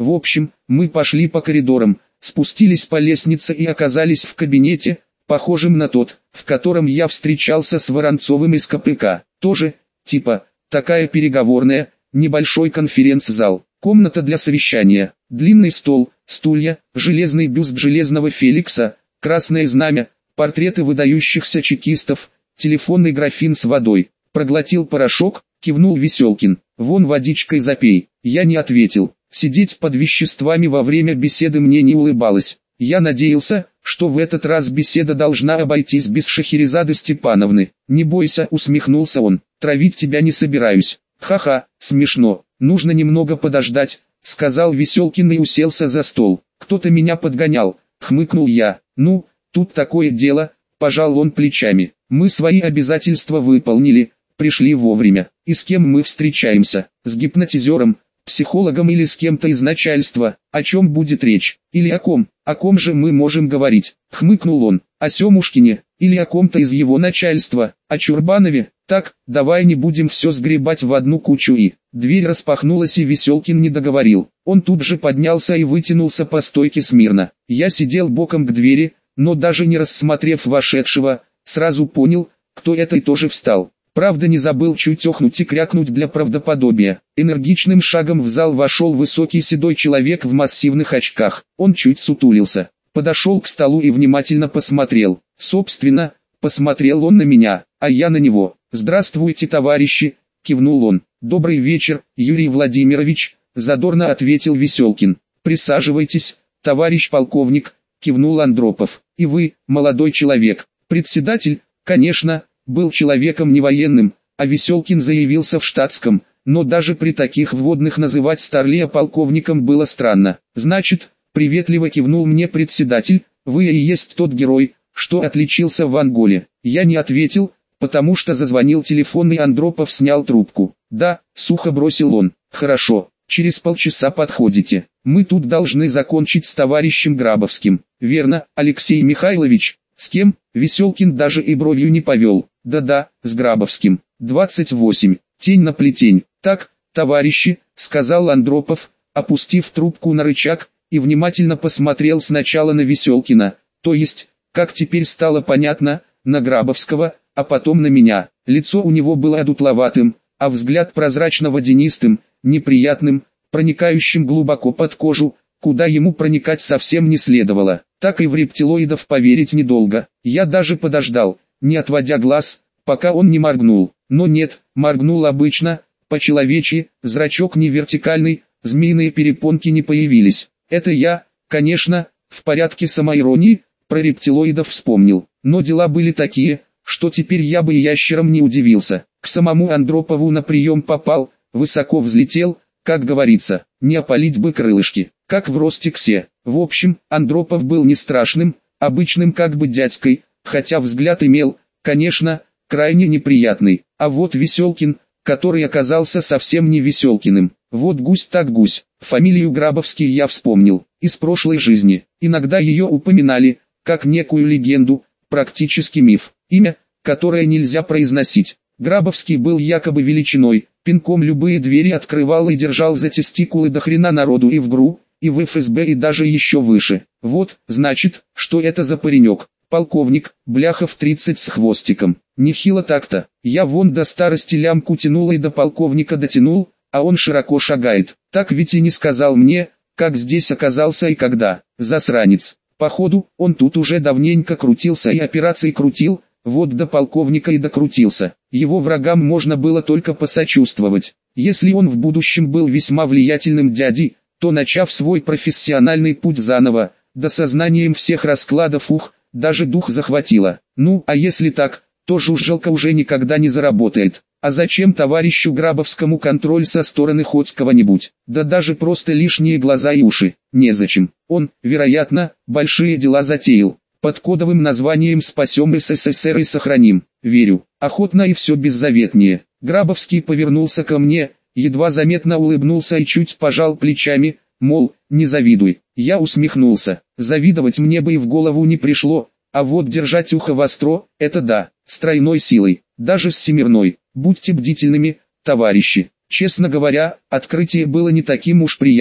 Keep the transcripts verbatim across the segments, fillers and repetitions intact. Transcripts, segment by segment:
В общем, мы пошли по коридорам, спустились по лестнице и оказались в кабинете, похожем на тот, в котором я встречался с Воронцовым из ка пэ ка. Тоже, типа, такая переговорная, небольшой конференц-зал, комната для совещания, длинный стол, стулья, железный бюст Железного Феликса, красное знамя, портреты выдающихся чекистов, телефонный графин с водой. Проглотил порошок, кивнул Веселкин. Вон водичкой запей. Я не ответил. Сидеть под веществами во время беседы мне не улыбалось. Я надеялся, что в этот раз беседа должна обойтись без Шахерезады Степановны. Не бойся, усмехнулся он. Травить тебя не собираюсь. Ха-ха, смешно. Нужно немного подождать, сказал Веселкин и уселся за стол. Кто-то меня подгонял, хмыкнул я. Ну, тут такое дело, пожал он плечами. Мы свои обязательства выполнили, пришли вовремя. И с кем мы встречаемся? С гипнотизером, психологом или с кем-то из начальства? О чем будет речь? Или о ком? О ком же мы можем говорить? Хмыкнул он. О Семушкине? Или о ком-то из его начальства? О Чурбанове? Так, давай не будем все сгребать в одну кучу и... Дверь распахнулась и Веселкин не договорил. Он тут же поднялся и вытянулся по стойке смирно. Я сидел боком к двери, но даже не рассмотрев вошедшего, сразу понял, кто это, и тоже встал. Правда, не забыл чуть охнуть и крякнуть для правдоподобия. Энергичным шагом в зал вошел высокий седой человек в массивных очках. Он чуть сутулился, подошел к столу и внимательно посмотрел. Собственно, посмотрел он на меня, а я на него. «Здравствуйте, товарищи!» — кивнул он. «Добрый вечер, Юрий Владимирович!» — задорно ответил Веселкин. «Присаживайтесь, товарищ полковник!» — кивнул Андропов. «И вы, молодой человек!» Председатель, конечно, был человеком не военным, а Веселкин заявился в штатском, но даже при таких вводных называть Старлея полковником было странно. «Значит, — приветливо кивнул мне председатель, — вы и есть тот герой, что отличился в Анголе». Я не ответил, потому что зазвонил телефон и Андропов снял трубку. «Да», — сухо бросил он. «Хорошо, через полчаса подходите. Мы тут должны закончить с товарищем Грабовским». «Верно, Алексей Михайлович». «С кем?» Веселкин даже и бровью не повел. «Да-да, с Грабовским». «двадцать восемь. Тень на плетень». «Так, товарищи», — сказал Андропов, опустив трубку на рычаг, и внимательно посмотрел сначала на Веселкина, то есть, как теперь стало понятно, на Грабовского, а потом на меня. Лицо у него было одутловатым, а взгляд прозрачно-водянистым, неприятным, проникающим глубоко под кожу, куда ему проникать совсем не следовало. Так и в рептилоидов поверить недолго. Я даже подождал, не отводя глаз, пока он не моргнул. Но нет, моргнул обычно, по-человечьи, зрачок не вертикальный, змеиные перепонки не появились. Это я, конечно, в порядке самоиронии, про рептилоидов вспомнил. Но дела были такие, что теперь я бы и ящером не удивился. К самому Андропову на прием попал, высоко взлетел, как говорится, не опалить бы крылышки, как в росте все. В общем, Андропов был не страшным, обычным как бы дядькой, хотя взгляд имел, конечно, крайне неприятный. А вот Веселкин, который оказался совсем не Веселкиным. Вот гусь так гусь. Фамилию Грабовский я вспомнил, из прошлой жизни. Иногда ее упоминали, как некую легенду, практически миф. Имя, которое нельзя произносить. Грабовский был якобы величиной, пинком любые двери открывал и держал за тестикулы до хрена народу и в ГРУ, и в эф эс бэ, и даже еще выше. Вот, значит, что это за паренек. Полковник, бляха в тридцать с хвостиком. Нехило так-то. Я вон до старости лямку тянул и до полковника дотянул, а он широко шагает. Так ведь и не сказал мне, как здесь оказался и когда. Засранец. Походу, он тут уже давненько крутился и операции крутил, вот до полковника и докрутился. Его врагам можно было только посочувствовать. Если он в будущем был весьма влиятельным дядей, то начав свой профессиональный путь заново, до сознанием всех раскладов ух, даже дух захватило. Ну, а если так, то жужжалка уже никогда не заработает. А зачем товарищу Грабовскому контроль со стороны хоть кого-нибудь? Да даже просто лишние глаза и уши. Незачем. Он, вероятно, большие дела затеял. Под кодовым названием «Спасем эс эс эс эр и сохраним». Верю. Охотно и все беззаветнее. Грабовский повернулся ко мне, едва заметно улыбнулся и чуть пожал плечами, мол, не завидуй. Я усмехнулся. Завидовать мне бы и в голову не пришло, а вот держать ухо востро, это да, с тройной силой, даже с семерной. Будьте бдительными, товарищи. Честно говоря, открытие было не таким уж приятным.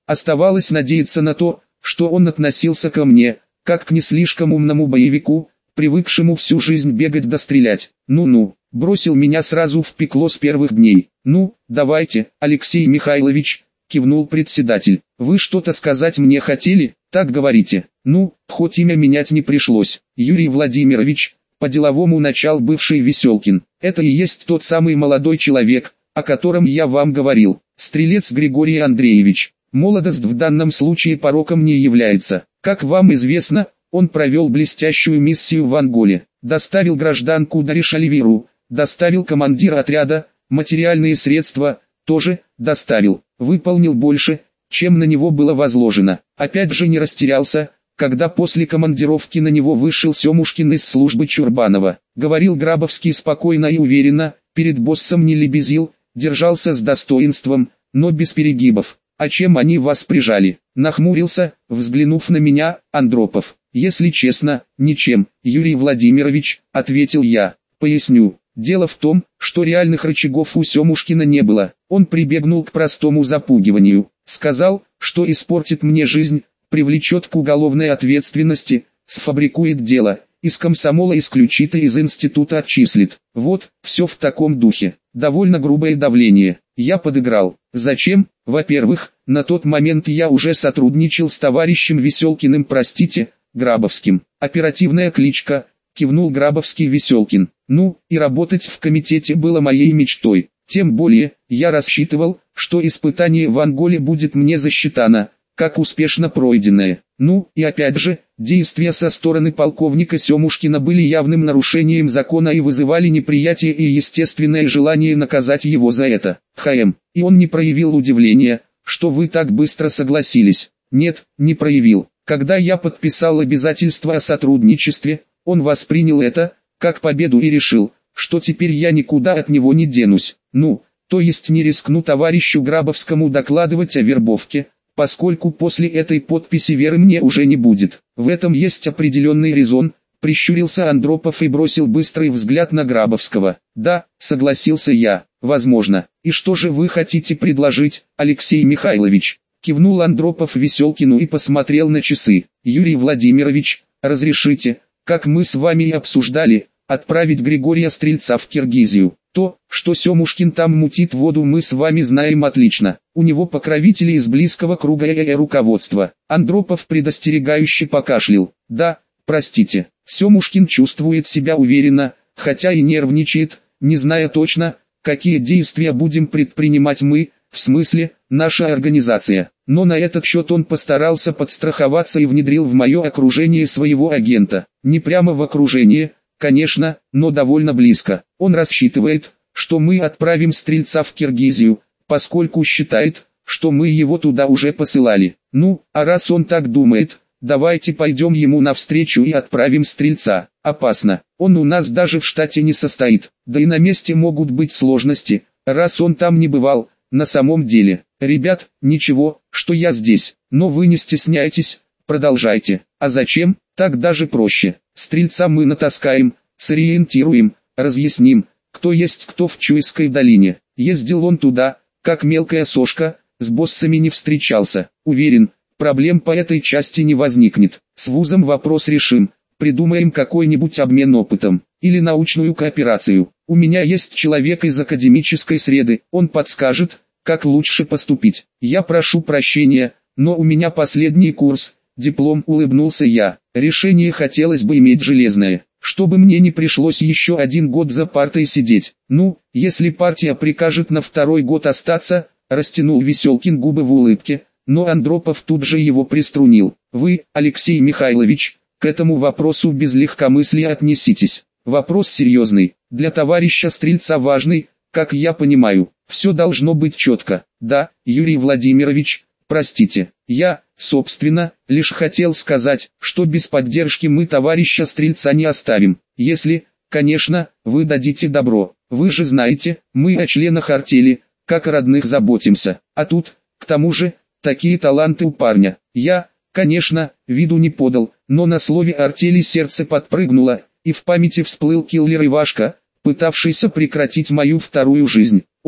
Оставалось надеяться на то, что он относился ко мне, как к не слишком умному боевику, привыкшему всю жизнь бегать да стрелять. Ну-ну, бросил меня сразу в пекло с первых дней. Ну, давайте, Алексей Михайлович, кивнул председатель. Вы что-то сказать мне хотели? Так говорите. Ну, хоть имя менять не пришлось. Юрий Владимирович, по-деловому начал бывший Веселкин. Это и есть тот самый молодой человек, о котором я вам говорил. Стрелец Григорий Андреевич. Молодость в данном случае пороком не является. Как вам известно, он провел блестящую миссию в Анголе. Доставил гражданку Дариш Оливиру, доставил командира отряда, материальные средства, тоже, доставил. Выполнил больше, чем на него было возложено. Опять же не растерялся, когда после командировки на него вышел Семушкин из службы Чурбанова. Говорил Грабовский спокойно и уверенно, перед боссом не лебезил, держался с достоинством, но без перегибов. А чем они вас прижали? Нахмурился, взглянув на меня, Андропов. Если честно, ничем, Юрий Владимирович, ответил я. Поясню. Дело в том, что реальных рычагов у Семушкина не было. Он прибегнул к простому запугиванию. Сказал, что испортит мне жизнь, привлечет к уголовной ответственности, сфабрикует дело, из комсомола исключит и из института отчислит. Вот, все в таком духе. Довольно грубое давление. Я подыграл. Зачем? Во-первых, на тот момент я уже сотрудничал с товарищем Веселкиным, простите, Грабовским. Оперативная кличка, кивнул Грабовский Веселкин. Ну, и работать в комитете было моей мечтой. Тем более, я рассчитывал, что испытание в Анголе будет мне засчитано, как успешно пройденное. Ну, и опять же, действия со стороны полковника Семушкина были явным нарушением закона и вызывали неприятие и естественное желание наказать его за это. ХМ. И он не проявил удивления, что вы так быстро согласились. Нет, не проявил. Когда я подписал обязательство о сотрудничестве, он воспринял это, как победу и решил, что теперь я никуда от него не денусь. Ну, то есть не рискну товарищу Грабовскому докладывать о вербовке, поскольку после этой подписи веры мне уже не будет. В этом есть определенный резон, прищурился Андропов и бросил быстрый взгляд на Грабовского. Да, согласился я, возможно. И что же вы хотите предложить, Алексей Михайлович? Кивнул Андропов Веселкину и посмотрел на часы. Юрий Владимирович, разрешите, как мы с вами и обсуждали, отправить Григория Стрельца в Киргизию. То, что Семушкин там мутит воду, мы с вами знаем отлично. У него покровители из близкого круга и руководства. Андропов предостерегающе покашлял. Да, простите, Семушкин чувствует себя уверенно, хотя и нервничает, не зная точно, какие действия будем предпринимать мы, в смысле, наша организация. Но на этот счет он постарался подстраховаться и внедрил в мое окружение своего агента. Не прямо в окружение, конечно, но довольно близко. Он рассчитывает, что мы отправим Стрельца в Киргизию, поскольку считает, что мы его туда уже посылали. Ну, а раз он так думает, давайте пойдем ему навстречу и отправим Стрельца. Опасно, он у нас даже в штате не состоит, да и на месте могут быть сложности, раз он там не бывал. На самом деле, ребят, ничего, что я здесь, но вы не стесняйтесь, продолжайте. А зачем? Так даже проще. Стрельца мы натаскаем, сориентируем, разъясним, кто есть кто в Чуйской долине. Ездил он туда, как мелкая сошка, с боссами не встречался. Уверен, проблем по этой части не возникнет. С вузом вопрос решим, придумаем какой-нибудь обмен опытом, или научную кооперацию. У меня есть человек из академической среды, он подскажет, как лучше поступить. Я прошу прощения, но у меня последний курс, диплом, улыбнулся я. Решение хотелось бы иметь железное, чтобы мне не пришлось еще один год за партой сидеть. Ну, если партия прикажет на второй год остаться, растянул Веселкин губы в улыбке, но Андропов тут же его приструнил. Вы, Алексей Михайлович, к этому вопросу без легкомыслия отнеситесь. Вопрос серьезный, для товарища Стрельца важный, как я понимаю. Все должно быть четко. Да, Юрий Владимирович, простите, я, собственно, лишь хотел сказать, что без поддержки мы товарища Стрельца не оставим. Если, конечно, вы дадите добро. Вы же знаете, мы о членах артели, как о родных заботимся. А тут, к тому же, такие таланты у парня. Я, конечно, виду не подал, но на слове артели сердце подпрыгнуло, и в памяти всплыл киллер Ивашка, пытавшийся прекратить мою вторую жизнь. Он,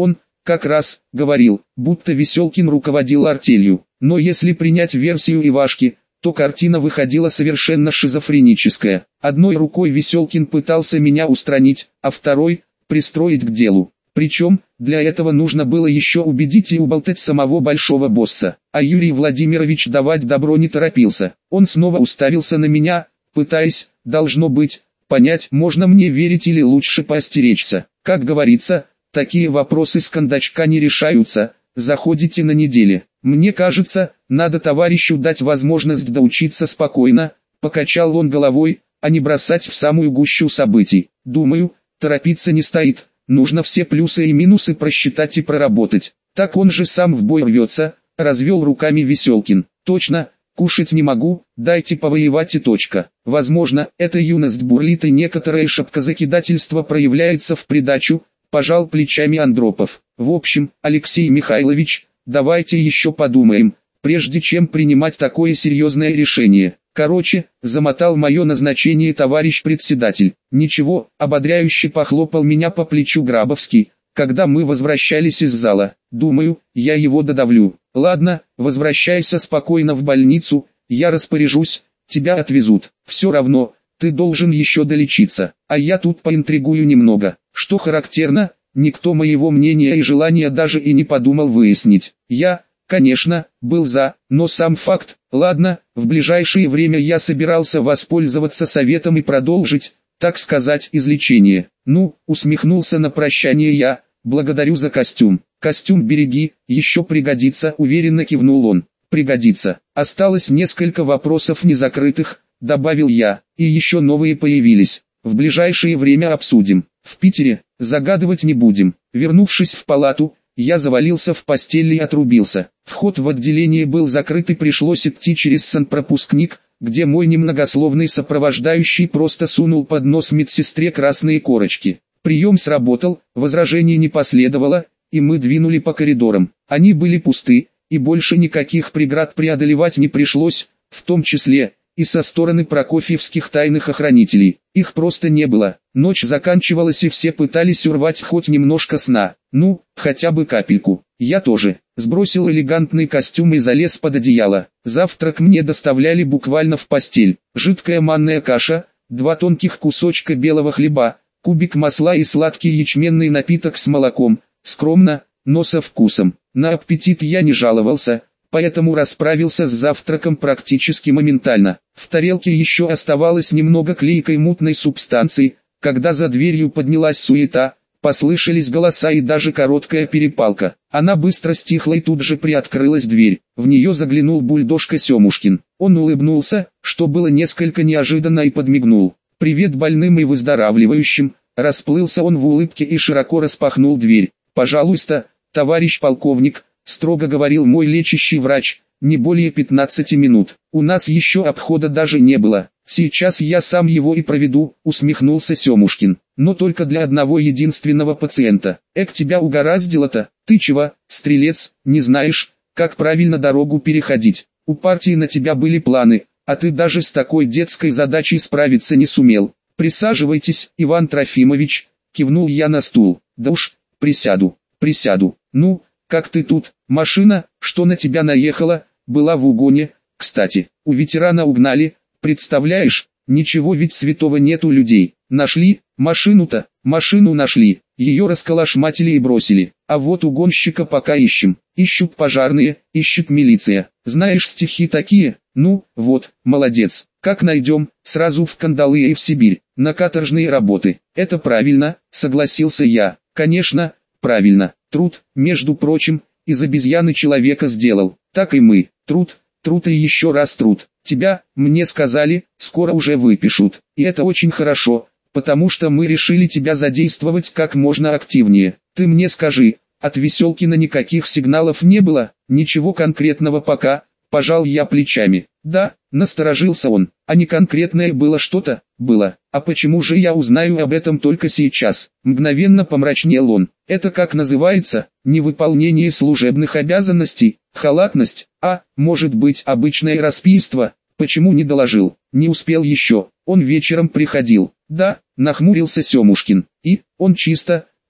как раз, говорил, будто Веселкин руководил артелью. Но если принять версию Ивашки, то картина выходила совершенно шизофреническая. Одной рукой Веселкин пытался меня устранить, а второй – пристроить к делу. Причем, для этого нужно было еще убедить и уболтать самого большого босса. А Юрий Владимирович давать добро не торопился. Он снова уставился на меня, пытаясь, должно быть, понять, можно мне верить или лучше поостеречься. Как говорится, такие вопросы с кондачка не решаются, заходите на неделе. Мне кажется, надо товарищу дать возможность доучиться спокойно, покачал он головой, а не бросать в самую гущу событий. Думаю, торопиться не стоит, нужно все плюсы и минусы просчитать и проработать. Так он же сам в бой рвется, развел руками Веселкин. Точно, кушать не могу, дайте повоевать и точка. Возможно, эта юность бурлит и некоторое шапкозакидательство проявляется в придачу, пожал плечами Андропов. В общем, Алексей Михайлович, давайте еще подумаем, прежде чем принимать такое серьезное решение. Короче, замотал мое назначение товарищ председатель. Ничего, ободряюще похлопал меня по плечу Грабовский, когда мы возвращались из зала. Думаю, я его додавлю. Ладно, возвращайся спокойно в больницу, я распоряжусь, тебя отвезут. Все равно, ты должен еще долечиться, а я тут поинтригую немного. Что характерно, никто моего мнения и желания даже и не подумал выяснить. Я, конечно, был за, но сам факт. Ладно, в ближайшее время я собирался воспользоваться советом и продолжить, так сказать, излечение. Ну, усмехнулся на прощание я, благодарю за костюм. Костюм береги, еще пригодится, уверенно кивнул он. Пригодится. Осталось несколько вопросов незакрытых, добавил я, и еще новые появились. В ближайшее время обсудим. В Питере, загадывать не будем. Вернувшись в палату, я завалился в постель и отрубился. Вход в отделение был закрыт и пришлось идти через санпропускник, где мой немногословный сопровождающий просто сунул под нос медсестре красные корочки. Прием сработал, возражений не последовало, и мы двинули по коридорам. Они были пусты, и больше никаких преград преодолевать не пришлось, в том числе и со стороны прокофьевских тайных охранителей. Их просто не было. Ночь заканчивалась и все пытались урвать хоть немножко сна. Ну, хотя бы капельку. Я тоже. Сбросил элегантный костюм и залез под одеяло. Завтрак мне доставляли буквально в постель. Жидкая манная каша, два тонких кусочка белого хлеба, кубик масла и сладкий ячменный напиток с молоком. Скромно, но со вкусом. На аппетит я не жаловался, поэтому расправился с завтраком практически моментально. В тарелке еще оставалось немного клейкой мутной субстанции, когда за дверью поднялась суета, послышались голоса и даже короткая перепалка. Она быстро стихла и тут же приоткрылась дверь. В нее заглянул бульдожка Семушкин. Он улыбнулся, что было несколько неожиданно, и подмигнул. «Привет больным и выздоравливающим», расплылся он в улыбке и широко распахнул дверь. «Пожалуйста, товарищ полковник», строго говорил мой лечащий врач, не более пятнадцати минут. У нас еще обхода даже не было. Сейчас я сам его и проведу, усмехнулся Семушкин. Но только для одного единственного пациента. Эк, тебя угораздило-то, ты чего, стрелец, не знаешь, как правильно дорогу переходить. У партии на тебя были планы, а ты даже с такой детской задачей справиться не сумел. Присаживайтесь, Иван Трофимович, кивнул я на стул. Да уж, присяду, присяду. Ну, как ты тут? Машина, что на тебя наехала, была в угоне. Кстати, у ветерана угнали, представляешь? Ничего ведь святого нет у людей. Нашли, машину-то, машину нашли. Ее расколошматили и бросили. А вот угонщика пока ищем. Ищут пожарные, ищет милиция. Знаешь стихи такие? Ну, вот, молодец. Как найдем, сразу в кандалы и в Сибирь, на каторжные работы. Это правильно, согласился я. Конечно, правильно. Труд, между прочим, из обезьяны человека сделал. Так и мы. Труд, труд и еще раз труд. Тебя, мне сказали, скоро уже выпишут. И это очень хорошо, потому что мы решили тебя задействовать как можно активнее. Ты мне скажи, от Веселкина никаких сигналов не было? Ничего конкретного пока, пожал я плечами. Да, насторожился он. А не конкретное было что-то? Было. А почему же я узнаю об этом только сейчас? Мгновенно помрачнел он. Это как называется? Невыполнение служебных обязанностей? Халатность? А, может быть, обычное распийство? Почему не доложил? Не успел еще. Он вечером приходил. Да, нахмурился Семушкин. И, он чисто,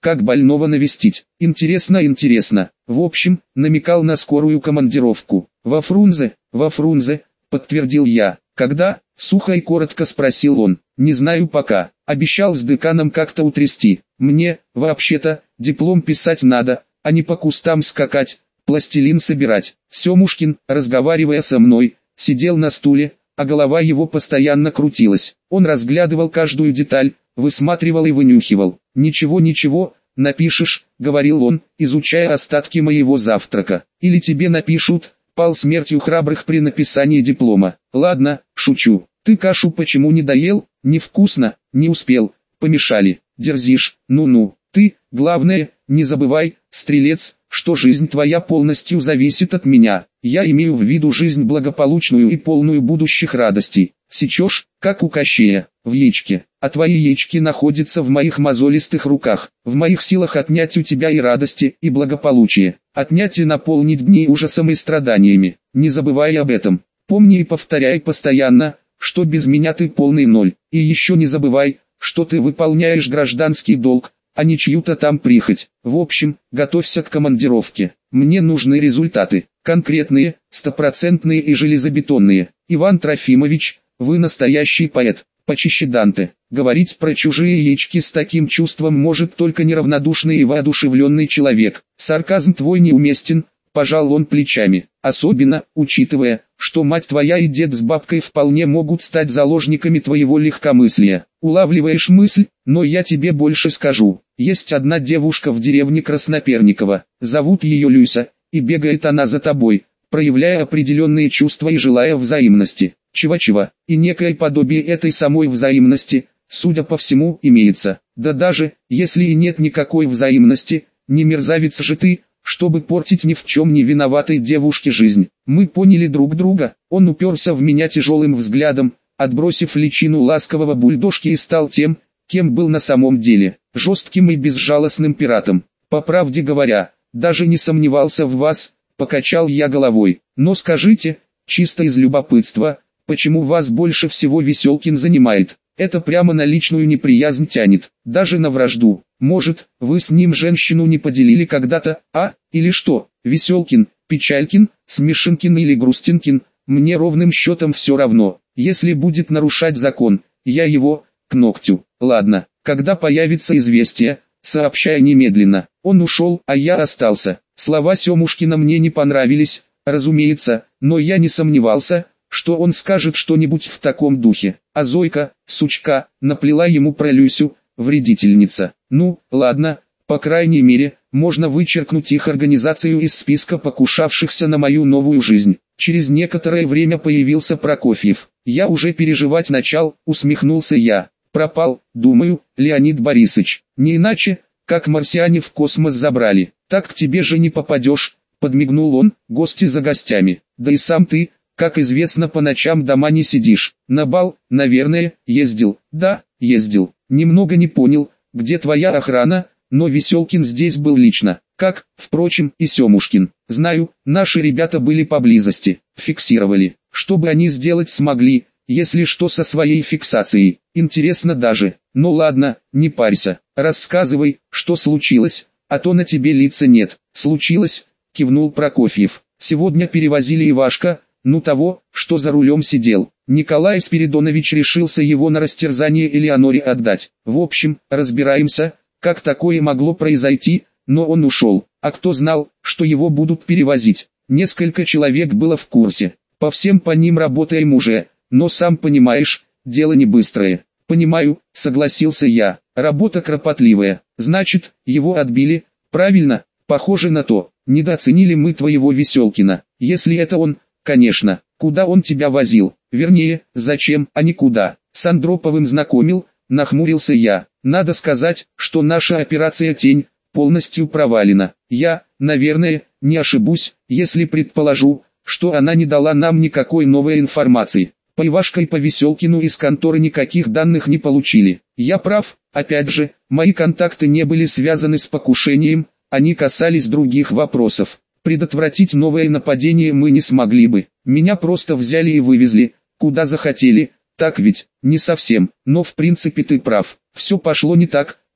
как больного навестить. Интересно, интересно. В общем, намекал на скорую командировку. Во Фрунзе, во Фрунзе, подтвердил я. Когда? Сухо и коротко спросил он. Не знаю пока. Обещал с деканом как-то утрясти. Мне, вообще-то, диплом писать надо, а не по кустам скакать, пластилин собирать. Семушкин, разговаривая со мной, сидел на стуле, а голова его постоянно крутилась. Он разглядывал каждую деталь, высматривал и вынюхивал. «Ничего, ничего, напишешь», — говорил он, изучая остатки моего завтрака. «Или тебе напишут, пал смертью храбрых при написании диплома». «Ладно, шучу. Ты кашу почему не доел? Невкусно, не успел, помешали. Дерзишь, ну-ну. Ты, главное, не забывай, стрелец, что жизнь твоя полностью зависит от меня. Я имею в виду жизнь благополучную и полную будущих радостей. Сечешь, как у Кощея, в яичке, а твои яички находятся в моих мозолистых руках. В моих силах отнять у тебя и радости, и благополучие. Отнять и наполнить дни ужасом и страданиями. Не забывай об этом. Помни и повторяй постоянно, что без меня ты полный ноль. И еще не забывай, что ты выполняешь гражданский долг, а не чью-то там прихоть. В общем, готовься к командировке. Мне нужны результаты, конкретные, стопроцентные и железобетонные. Иван Трофимович, вы настоящий поэт, почище Данте. Говорить про чужие яички с таким чувством может только неравнодушный и воодушевленный человек. Сарказм твой неуместен, пожал он плечами. Особенно, учитывая, что мать твоя и дед с бабкой вполне могут стать заложниками твоего легкомыслия. Улавливаешь мысль, но я тебе больше скажу. Есть одна девушка в деревне Красноперниково, зовут ее Люся, и бегает она за тобой, проявляя определенные чувства и желая взаимности. Чего-чего, и некое подобие этой самой взаимности, судя по всему, имеется. Да даже, если и нет никакой взаимности, не мерзавец же ты, чтобы портить ни в чем не виноватой девушке жизнь. Мы поняли друг друга. Он уперся в меня тяжелым взглядом, отбросив личину ласкового бульдожки, и стал тем, кем был на самом деле, жестким и безжалостным пиратом. По правде говоря, даже не сомневался в вас, покачал я головой. Но скажите, чисто из любопытства, почему вас больше всего Веселкин занимает? Это прямо на личную неприязнь тянет, даже на вражду. Может, вы с ним женщину не поделили когда-то, а, или что? Веселкин, Печалькин, Смешинкин или Грустинкин, мне ровным счетом все равно. Если будет нарушать закон, я его, к ногтю. Ладно, когда появится известие, сообщай немедленно. Он ушел, а я остался. Слова Семушкина мне не понравились, разумеется, но я не сомневался, что он скажет что-нибудь в таком духе. А Зойка, сучка, наплела ему про Люсю, вредительница. Ну, ладно, по крайней мере, можно вычеркнуть их организацию из списка покушавшихся на мою новую жизнь. Через некоторое время появился Прокофьев. Я уже переживать начал, усмехнулся я. Пропал, думаю, Леонид Борисович. Не иначе, как марсиане в космос забрали. Так к тебе же не попадешь, подмигнул он, гости за гостями. Да и сам ты, как известно, по ночам дома не сидишь. На бал, наверное, ездил. Да, ездил. Немного не понял, где твоя охрана, но Веселкин здесь был лично. Как, впрочем, и Семушкин. Знаю, наши ребята были поблизости, фиксировали. Что бы они сделать смогли, если что, со своей фиксацией? Интересно даже. Ну ладно, не парься. Рассказывай, что случилось, а то на тебе лица нет. Случилось, кивнул Прокофьев. Сегодня перевозили Ивашка, ну того, что за рулем сидел. Николай Спиридонович решился его на растерзание Элеоноре отдать. В общем, разбираемся, как такое могло произойти, но он ушел. А кто знал, что его будут перевозить? Несколько человек было в курсе. По всем по ним работаем уже, но сам понимаешь, дело не быстрое. Понимаю, согласился я. Работа кропотливая. Значит, его отбили, правильно? Похоже на то. Недооценили мы твоего Веселкина. Если это он, конечно. Куда он тебя возил? Вернее, зачем, а не куда? С Андроповым знакомил, нахмурился я. Надо сказать, что наша операция «Тень» полностью провалена. Я, наверное, не ошибусь, если предположу, что она не дала нам никакой новой информации. По Ивашке и по Веселкину из конторы никаких данных не получили. Я прав, опять же, мои контакты не были связаны с покушением, они касались других вопросов. Предотвратить новое нападение мы не смогли бы. Меня просто взяли и вывезли, куда захотели. Так ведь, не совсем, но в принципе ты прав. Все пошло не так,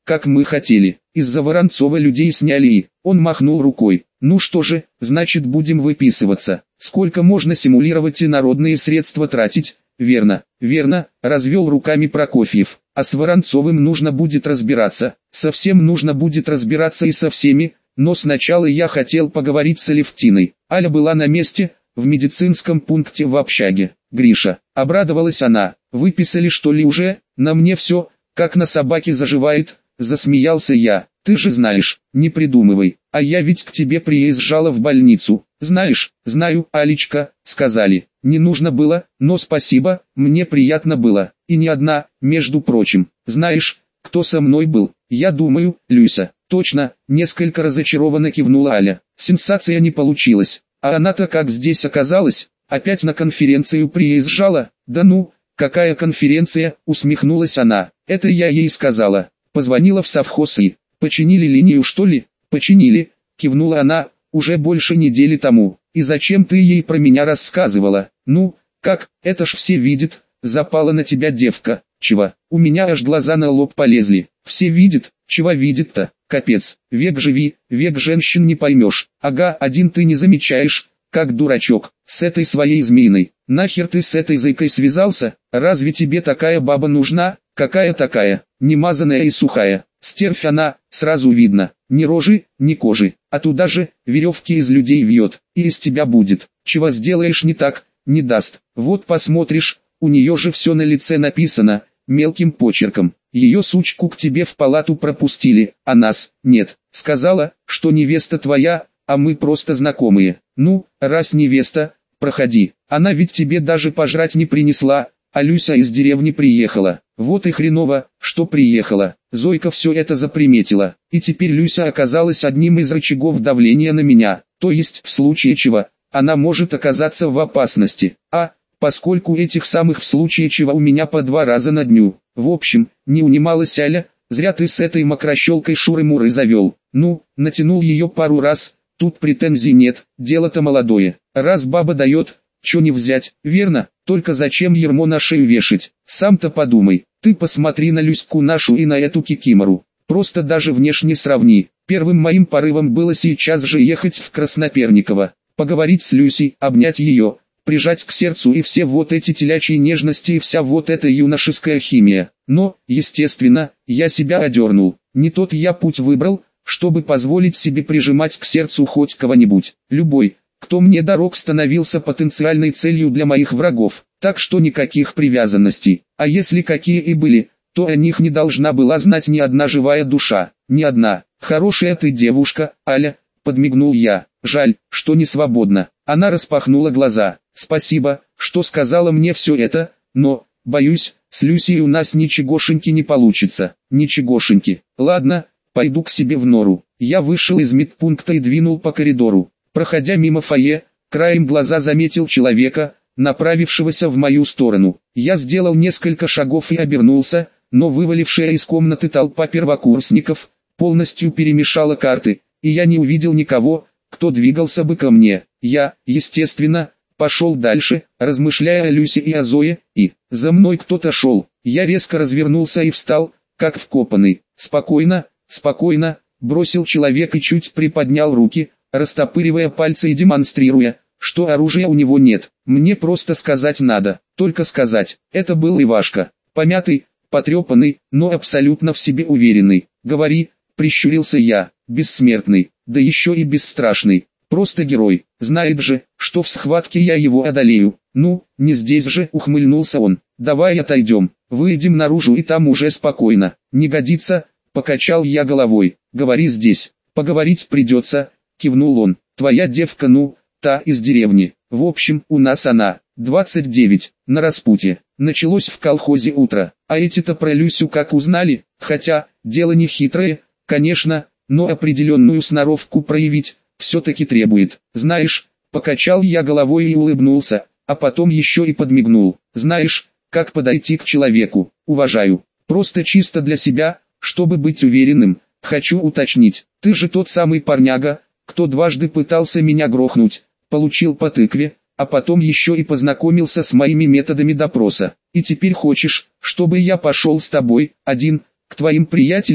как мы хотели. Из-за Воронцова людей сняли и... Он махнул рукой. Ну что же, значит будем выписываться. Сколько можно симулировать и народные средства тратить? Верно, верно, развел руками Прокофьев. А с Воронцовым нужно будет разбираться. Совсем нужно будет разбираться и со всеми. Но сначала я хотел поговорить с Алевтиной. Аля была на месте, в медицинском пункте в общаге. Гриша, обрадовалась она. Выписали что ли уже? На мне все, как на собаке заживает. Засмеялся я. Ты же знаешь, не придумывай. А я ведь к тебе приезжала в больницу. Знаешь, знаю, Алечка, сказали. Не нужно было, но спасибо, мне приятно было. И не одна, между прочим. Знаешь, кто со мной был? Я думаю, Люся. Точно, несколько разочарованно кивнула Аля. Сенсация не получилась. А она-то как здесь оказалась? Опять на конференцию приезжала? Да ну, какая конференция, усмехнулась она. Это я ей сказала. Позвонила в совхоз и... Починили линию что ли? Починили, кивнула она, уже больше недели тому. И зачем ты ей про меня рассказывала? Ну, как, это ж все видят, запала на тебя девка. Чего? У меня аж глаза на лоб полезли. Все видят, чего видят-то? Капец, век живи, век женщин не поймешь. Ага, один ты не замечаешь, как дурачок, с этой своей змеиной. Нахер ты с этой зайкой связался? Разве тебе такая баба нужна? Какая такая? Немазанная и сухая. Стервь она, сразу видно, ни рожи, ни кожи, а туда же, веревки из людей вьет, и из тебя будет. Чего сделаешь не так, не даст. Вот посмотришь, у нее же все на лице написано, мелким почерком. Ее сучку к тебе в палату пропустили, а нас, нет. Сказала, что невеста твоя, а мы просто знакомые. Ну, раз невеста, проходи. Она ведь тебе даже пожрать не принесла, а Люся из деревни приехала. Вот и хреново, что приехала. Зойка все это заприметила, и теперь Люся оказалась одним из рычагов давления на меня, то есть в случае чего, она может оказаться в опасности. А, поскольку этих самых в случае чего у меня по два раза на дню. В общем, не унималась Аля, зря ты с этой мокрощелкой шуры-муры завел. Ну, натянул ее пару раз, тут претензий нет, дело-то молодое. Раз баба дает, чё не взять, верно? Только зачем ермо на шею вешать? Сам-то подумай, ты посмотри на Люську нашу и на эту кикимору. Просто даже внешне сравни. Первым моим порывом было сейчас же ехать в Красноперниково, поговорить с Люсей, обнять ее, прижать к сердцу и все вот эти телячьи нежности и вся вот эта юношеская химия. Но, естественно, я себя одернул. Не тот я путь выбрал, чтобы позволить себе прижимать к сердцу хоть кого-нибудь. Любой, кто мне дорог, становился потенциальной целью для моих врагов. Так что никаких привязанностей. А если какие и были, то о них не должна была знать ни одна живая душа. Ни одна. Хорошая ты девушка, Аля, подмигнул я. Жаль, что не свободна. Она распахнула глаза. Спасибо, что сказала мне все это, но, боюсь, с Люсей у нас ничегошеньки не получится. Ничегошеньки. Ладно, пойду к себе в нору. Я вышел из медпункта и двинул по коридору. Проходя мимо фойе, краем глаза заметил человека, направившегося в мою сторону. Я сделал несколько шагов и обернулся, но вывалившая из комнаты толпа первокурсников полностью перемешала карты, и я не увидел никого, кто двигался бы ко мне. Я, естественно, пошел дальше, размышляя о Люсе и о Зое, и за мной кто-то шел. Я резко развернулся и встал, как вкопанный. Спокойно, спокойно, бросил человек и чуть приподнял руки, растопыривая пальцы и демонстрируя, что оружия у него нет. Мне просто сказать надо, только сказать. Это был Ивашка, помятый, потрепанный, но абсолютно в себе уверенный. Говори, прищурился я, бессмертный, да еще и бесстрашный. Просто герой, знает же, что в схватке я его одолею. Ну, не здесь же, ухмыльнулся он. Давай отойдем, выйдем наружу и там уже спокойно. Не годится, покачал я головой. Говори здесь, поговорить придется, кивнул он. Твоя девка, ну, та из деревни. В общем, у нас она, двадцать девять, на распутье. Началось в колхозе утро, а эти-то про Люсю как узнали, хотя, дело не хитрое, конечно, но определенную сноровку проявить все-таки требует. Знаешь, покачал я головой и улыбнулся, а потом еще и подмигнул. Знаешь, как подойти к человеку, уважаю, просто чисто для себя, чтобы быть уверенным, хочу уточнить, ты же тот самый парняга, кто дважды пытался меня грохнуть, получил по тыкве, а потом еще и познакомился с моими методами допроса. И теперь хочешь, чтобы я пошел с тобой, один, к твоим приятелям,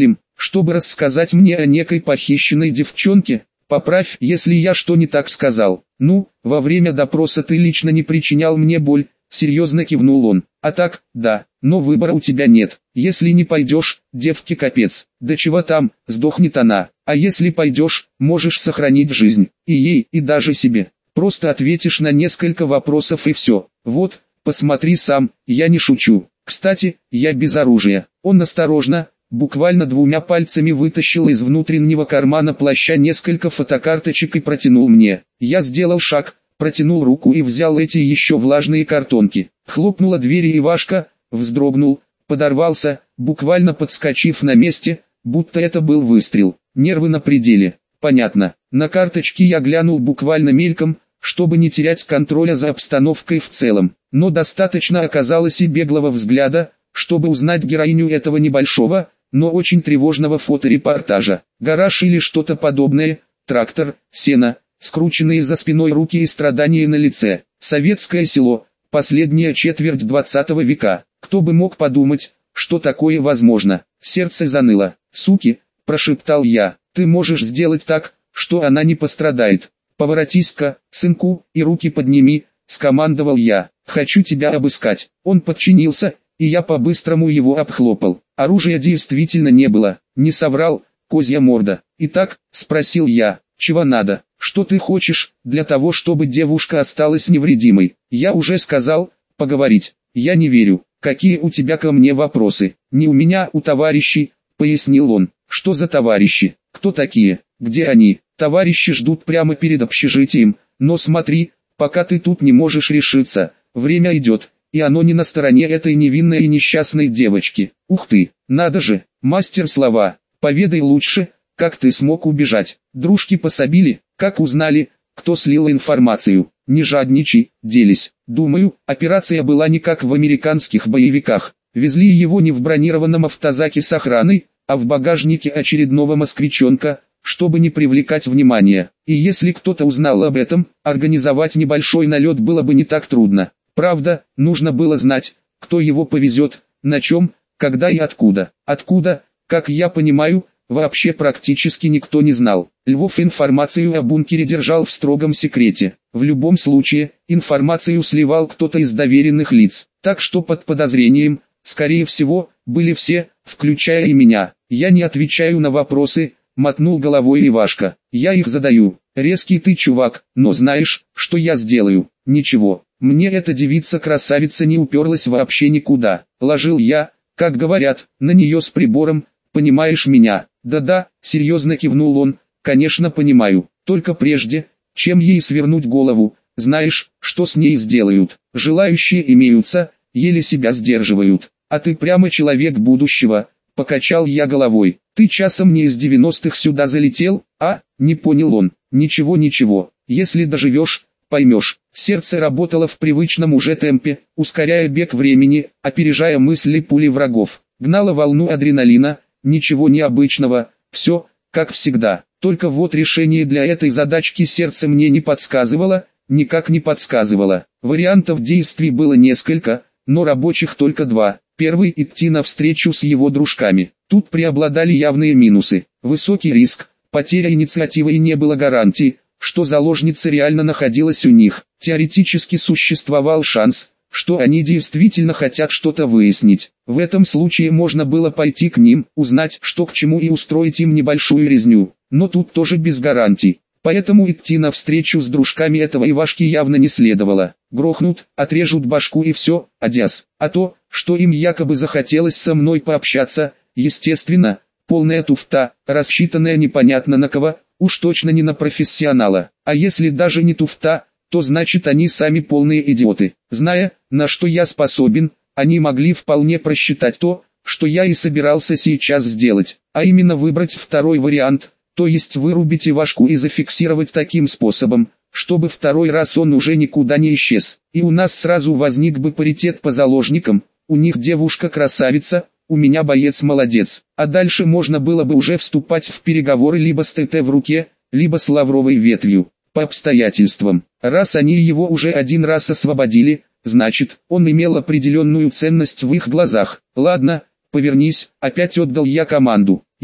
чтобы рассказать мне о некой похищенной девчонке? Поправь, если я что не так сказал. Ну, во время допроса ты лично не причинял мне боль, серьезно кивнул он. А так, да, но выбора у тебя нет. Если не пойдешь, девке капец. Да чего там, сдохнет она. А если пойдешь, можешь сохранить жизнь. И ей, и даже себе. Просто ответишь на несколько вопросов и все. Вот, посмотри сам, я не шучу. Кстати, я без оружия. Он осторожно, буквально двумя пальцами вытащил из внутреннего кармана плаща несколько фотокарточек и протянул мне. Я сделал шаг, протянул руку и взял эти еще влажные картонки. Хлопнула дверь и Ивашка вздрогнул, подорвался, буквально подскочив на месте, будто это был выстрел. Нервы на пределе. Понятно. На карточки я глянул буквально мельком, чтобы не терять контроля за обстановкой в целом. Но достаточно оказалось и беглого взгляда, чтобы узнать героиню этого небольшого, но очень тревожного фоторепортажа. Гараж или что-то подобное, трактор, сено, скрученные за спиной руки и страдания на лице. Советское село, последняя четверть двадцатого века. Кто бы мог подумать, что такое возможно. Сердце заныло. «Суки», – прошептал я, – «ты можешь сделать так, что она не пострадает. Поворотись-ка, сынку, и руки подними», – скомандовал я. «Хочу тебя обыскать». Он подчинился, и я по-быстрому его обхлопал. Оружия действительно не было, не соврал, козья морда. «Итак», – спросил я, – «чего надо? Что ты хочешь, для того чтобы девушка осталась невредимой?» «Я уже сказал, поговорить. Я не верю. Какие у тебя ко мне вопросы?» «Не у меня, у товарищей», – пояснил он. «Что за товарищи? Кто такие? Где они?» «Товарищи ждут прямо перед общежитием, но смотри, пока ты тут не можешь решиться, время идет, и оно не на стороне этой невинной и несчастной девочки». «Ух ты, надо же, мастер слова, поведай лучше, как ты смог убежать?» «Дружки пособили, как узнали, кто слил информацию?» «Не жадничай, делись». «Думаю, операция была не как в американских боевиках. Везли его не в бронированном автозаке с охраной, а в багажнике очередного москвичонка, чтобы не привлекать внимания. И если кто-то узнал об этом, организовать небольшой налет было бы не так трудно. Правда, нужно было знать, кто его повезет, на чем, когда и откуда. Откуда, как я понимаю, вообще практически никто не знал. Львов информацию о бункере держал в строгом секрете. В любом случае, информацию сливал кто-то из доверенных лиц. Так что под подозрением, скорее всего, были все, включая и меня. Я не отвечаю на вопросы, мотнул головой Ивашка. Я их задаю. Резкий ты чувак, но знаешь, что я сделаю? Ничего. Мне эта девица-красавица не уперлась вообще никуда. Ложил я, как говорят, на нее с прибором, понимаешь меня? Да-да, серьезно кивнул он, конечно понимаю. Только прежде, чем ей свернуть голову, знаешь, что с ней сделают? Желающие имеются, еле себя сдерживают. А ты прямо человек будущего, покачал я головой. Ты часом не из девяностых сюда залетел, а? Не понял он. Ничего ничего, если доживешь, поймешь. Сердце работало в привычном уже темпе, ускоряя бег времени, опережая мысли пули врагов. Гнало волну адреналина, ничего необычного, все, как всегда. Только вот решение для этой задачки сердце мне не подсказывало, никак не подсказывало. Вариантов действий было несколько, но рабочих только два. Первый – идти навстречу с его дружками. Тут преобладали явные минусы. Высокий риск, потеря инициативы и не было гарантий, что заложница реально находилась у них. Теоретически существовал шанс, что они действительно хотят что-то выяснить. В этом случае можно было пойти к ним, узнать, что к чему и устроить им небольшую резню. Но тут тоже без гарантий. Поэтому идти навстречу с дружками этого Ивашки явно не следовало. Грохнут, отрежут башку и все, адьяс. А то, что им якобы захотелось со мной пообщаться, естественно, полная туфта, рассчитанная непонятно на кого, уж точно не на профессионала. А если даже не туфта, то значит они сами полные идиоты. Зная, на что я способен, они могли вполне просчитать то, что я и собирался сейчас сделать, а именно выбрать второй вариант, то есть вырубить Ивашку и зафиксировать таким способом, чтобы второй раз он уже никуда не исчез. И у нас сразу возник бы паритет по заложникам, у них девушка красавица, у меня боец молодец. А дальше можно было бы уже вступать в переговоры либо с ТТ в руке, либо с лавровой ветвью. По обстоятельствам. Раз они его уже один раз освободили, значит, он имел определенную ценность в их глазах. Ладно, повернись, опять отдал я команду.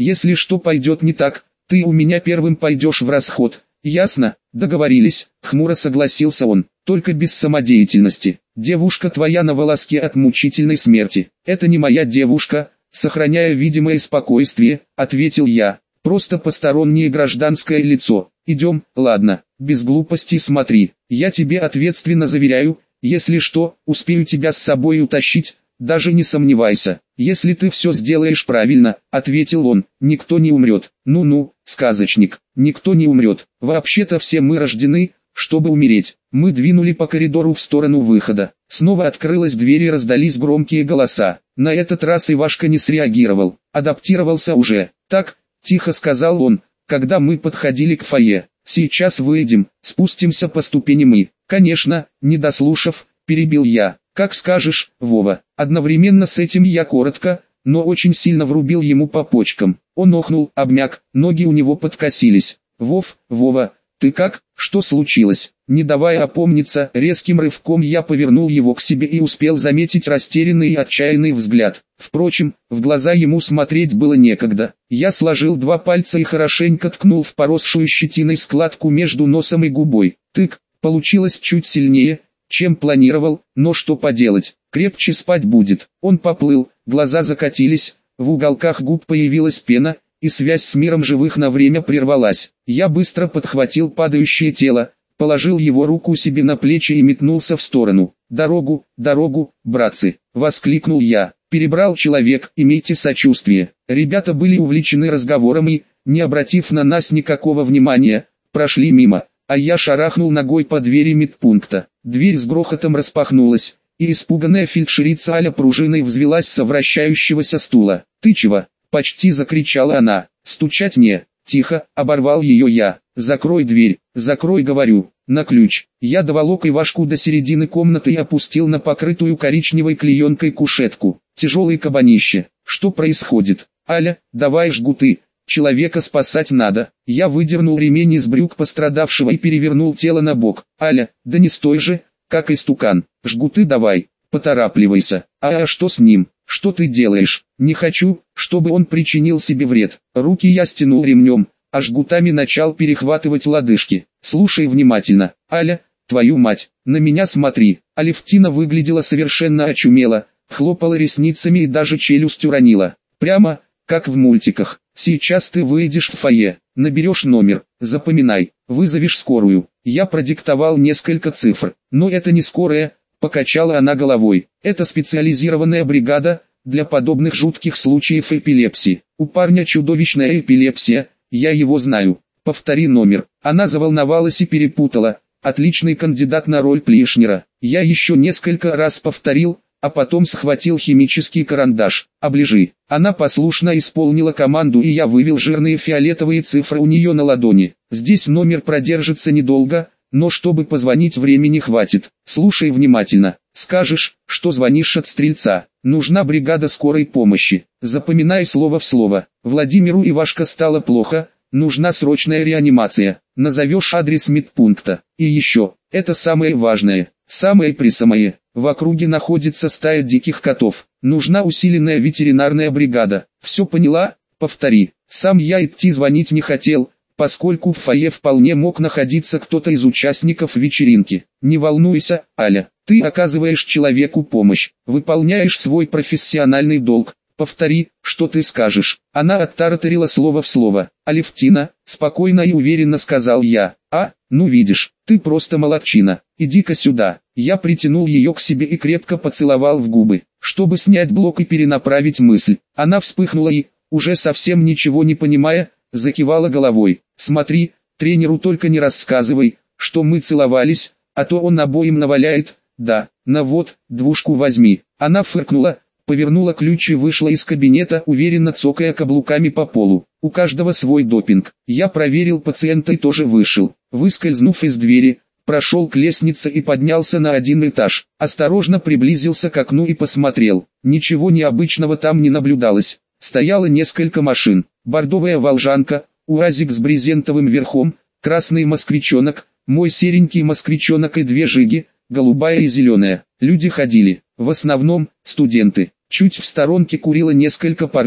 Если что пойдет не так, ты у меня первым пойдешь в расход. Ясно? Договорились, хмуро согласился он, только без самодеятельности. Девушка твоя на волоске от мучительной смерти. Это не моя девушка, сохраняя видимое спокойствие, ответил я. Просто постороннее гражданское лицо. Идем, ладно, без глупостей смотри. Я тебе ответственно заверяю, если что, успею тебя с собой утащить, даже не сомневайся. Если ты все сделаешь правильно, ответил он, никто не умрет. Ну-ну, сказочник, никто не умрет. Вообще-то все мы рождены, чтобы умереть. Мы двинули по коридору в сторону выхода. Снова открылась дверь и раздались громкие голоса. На этот раз Ивашка не среагировал, адаптировался уже. Так, тихо сказал он, когда мы подходили к фойе. Сейчас выйдем, спустимся по ступеням и, конечно, не дослушав, перебил я. Как скажешь, Вова. Одновременно с этим я коротко, но очень сильно врубил ему по почкам. Он охнул, обмяк, ноги у него подкосились. Вов, Вова, ты как? Что случилось? Не давая опомниться, резким рывком я повернул его к себе и успел заметить растерянный и отчаянный взгляд. Впрочем, в глаза ему смотреть было некогда. Я сложил два пальца и хорошенько ткнул в поросшую щетиной складку между носом и губой. Тык, получилось чуть сильнее, чем планировал, но что поделать, крепче спать будет. Он поплыл, глаза закатились, в уголках губ появилась пена, и связь с миром живых на время прервалась. Я быстро подхватил падающее тело, положил его руку себе на плечи и метнулся в сторону. «Дорогу, дорогу, братцы!» — воскликнул я. Перебрал человек, имейте сочувствие. Ребята были увлечены разговором и, не обратив на нас никакого внимания, прошли мимо, а я шарахнул ногой по двери медпункта. Дверь с грохотом распахнулась, и испуганная фельдшерица Аля пружиной взвелась со вращающегося стула. «Ты чего?» — почти закричала она. «Стучать не!» «Тихо!» — оборвал ее я. «Закрой дверь, закрой, говорю, на ключ». Я доволок Ивашку до середины комнаты и опустил на покрытую коричневой клеенкой кушетку. Тяжелое кабанище. Что происходит? «Аля, давай жгуты. Человека спасать надо». Я выдернул ремень из брюк пострадавшего и перевернул тело на бок. «Аля, да не стой же, как истукан. Жгуты давай, поторапливайся». «А, а что с ним? Что ты делаешь?» «Не хочу, чтобы он причинил себе вред». Руки я стянул ремнем, а жгутами начал перехватывать лодыжки. «Слушай внимательно, Аля, твою мать, на меня смотри». Алевтина выглядела совершенно очумело, хлопала ресницами и даже челюсть уронила. Прямо, как в мультиках. «Сейчас ты выйдешь в фойе, наберешь номер, запоминай, вызовешь скорую». Я продиктовал несколько цифр, но это не скорая, покачала она головой. Это специализированная бригада, для подобных жутких случаев эпилепсии. У парня чудовищная эпилепсия, я его знаю. Повтори номер. Она заволновалась и перепутала. Отличный кандидат на роль Плишнера. Я еще несколько раз повторил, а потом схватил химический карандаш. «Оближи». Она послушно исполнила команду, и я вывел жирные фиолетовые цифры у нее на ладони. Здесь номер продержится недолго, но чтобы позвонить времени хватит. Слушай внимательно. Скажешь, что звонишь от стрельца. Нужна бригада скорой помощи. Запоминай слово в слово. Владимиру Ивашка стало плохо, нужна срочная реанимация. Назовешь адрес медпункта. И еще, это самое важное, самое-пресамое. В округе находится стая диких котов. Нужна усиленная ветеринарная бригада. Все поняла? Повтори. Сам я идти звонить не хотел, поскольку в фойе вполне мог находиться кто-то из участников вечеринки. Не волнуйся, Аля, ты оказываешь человеку помощь, выполняешь свой профессиональный долг. Повтори, что ты скажешь. Она оттараторила слово в слово. «Алевтина», спокойно и уверенно сказал я. «А, ну видишь, ты просто молодчина. Иди-ка сюда». Я притянул ее к себе и крепко поцеловал в губы, чтобы снять блок и перенаправить мысль. Она вспыхнула и, уже совсем ничего не понимая, закивала головой. «Смотри, тренеру только не рассказывай, что мы целовались, а то он обоим наваляет. Да, на вот, двушку возьми». Она фыркнула, повернула ключ и вышла из кабинета, уверенно цокая каблуками по полу. У каждого свой допинг. Я проверил пациента и тоже вышел. Выскользнув из двери, прошел к лестнице и поднялся на один этаж. Осторожно приблизился к окну и посмотрел. Ничего необычного там не наблюдалось. Стояло несколько машин. Бордовая волжанка, уазик с брезентовым верхом, красный москвичонок, мой серенький москвичонок и две жиги, голубая и зеленая. Люди ходили, в основном, студенты. Чуть в сторонке курило несколько парней.